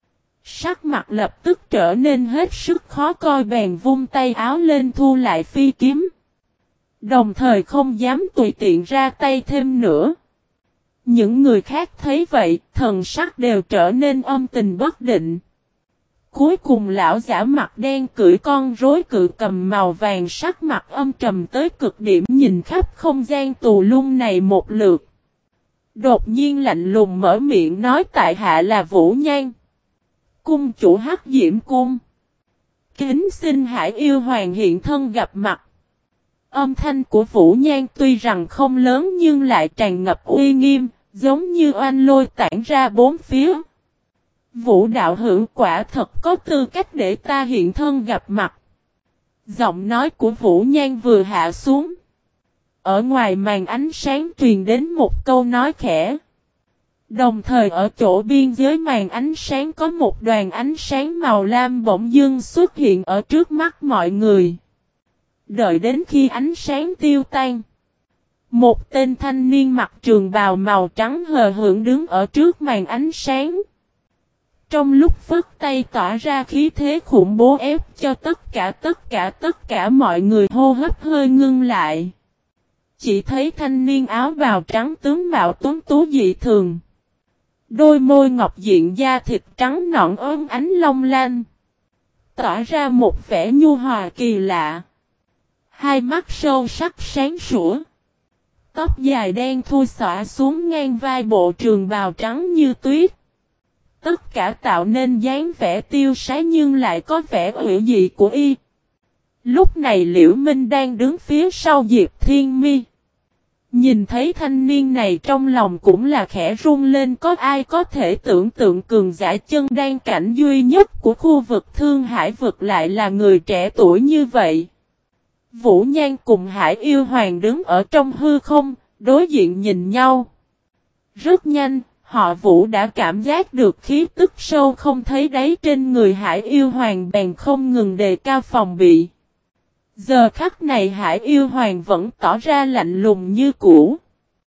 sắc mặt lập tức trở nên hết sức khó coi, bèn vung tay áo lên thu lại phi kiếm. Đồng thời không dám tùy tiện ra tay thêm nữa. Những người khác thấy vậy, thần sắc đều trở nên âm tình bất định. Cuối cùng lão giả mặt đen cưỡi con rối cự cầm màu vàng, sắc mặt âm trầm tới cực điểm, nhìn khắp không gian tù lung này một lượt. Đột nhiên lạnh lùng mở miệng nói: tại hạ là Vũ Nhan, cung chủ Hắc Diễm Cung. Kính xin Hải Yêu Hoàng hiện thân gặp mặt. Âm thanh của Vũ Nhan tuy rằng không lớn nhưng lại tràn ngập uy nghiêm, giống như oanh lôi tản ra bốn phía. Vũ đạo hữu quả thật có tư cách để ta hiện thân gặp mặt. Giọng nói của Vũ Nhan vừa hạ xuống, ở ngoài màn ánh sáng truyền đến một câu nói khẽ. Đồng thời ở chỗ biên giới màn ánh sáng có một đoàn ánh sáng màu lam bỗng dưng xuất hiện ở trước mắt mọi người. Đợi đến khi ánh sáng tiêu tan, một tên thanh niên mặc trường bào màu trắng hờ hững đứng ở trước màn ánh sáng. Trong lúc phất tay tỏa ra khí thế khủng bố, ép cho tất cả mọi người hô hấp hơi ngưng lại. Chỉ thấy thanh niên áo bào trắng tướng mạo tuấn tú dị thường. Đôi môi ngọc diện, da thịt trắng nõn ốm ánh long lanh, tỏa ra một vẻ nhu hòa kỳ lạ. Hai mắt sâu sắc sáng sủa. Tóc dài đen thui xõa xuống ngang vai, bộ trường bào trắng như tuyết. Tất cả tạo nên dáng vẻ tiêu sái nhưng lại có vẻ ủy dị của y. Lúc này Liễu Minh đang đứng phía sau Diệp Thiên Mi. Nhìn thấy thanh niên này trong lòng cũng là khẽ run lên, có ai có thể tưởng tượng cường giả chân đan cảnh duy nhất của khu vực Thương Hải vực lại là người trẻ tuổi như vậy. Vũ Nhan cùng Hải Yêu Hoàng đứng ở trong hư không, đối diện nhìn nhau. Rất nhanh, họ Vũ đã cảm giác được khí tức sâu không thấy đáy trên người Hải Yêu Hoàng, bèn không ngừng đề cao phòng bị. Giờ khắc này Hải Yêu Hoàng vẫn tỏ ra lạnh lùng như cũ.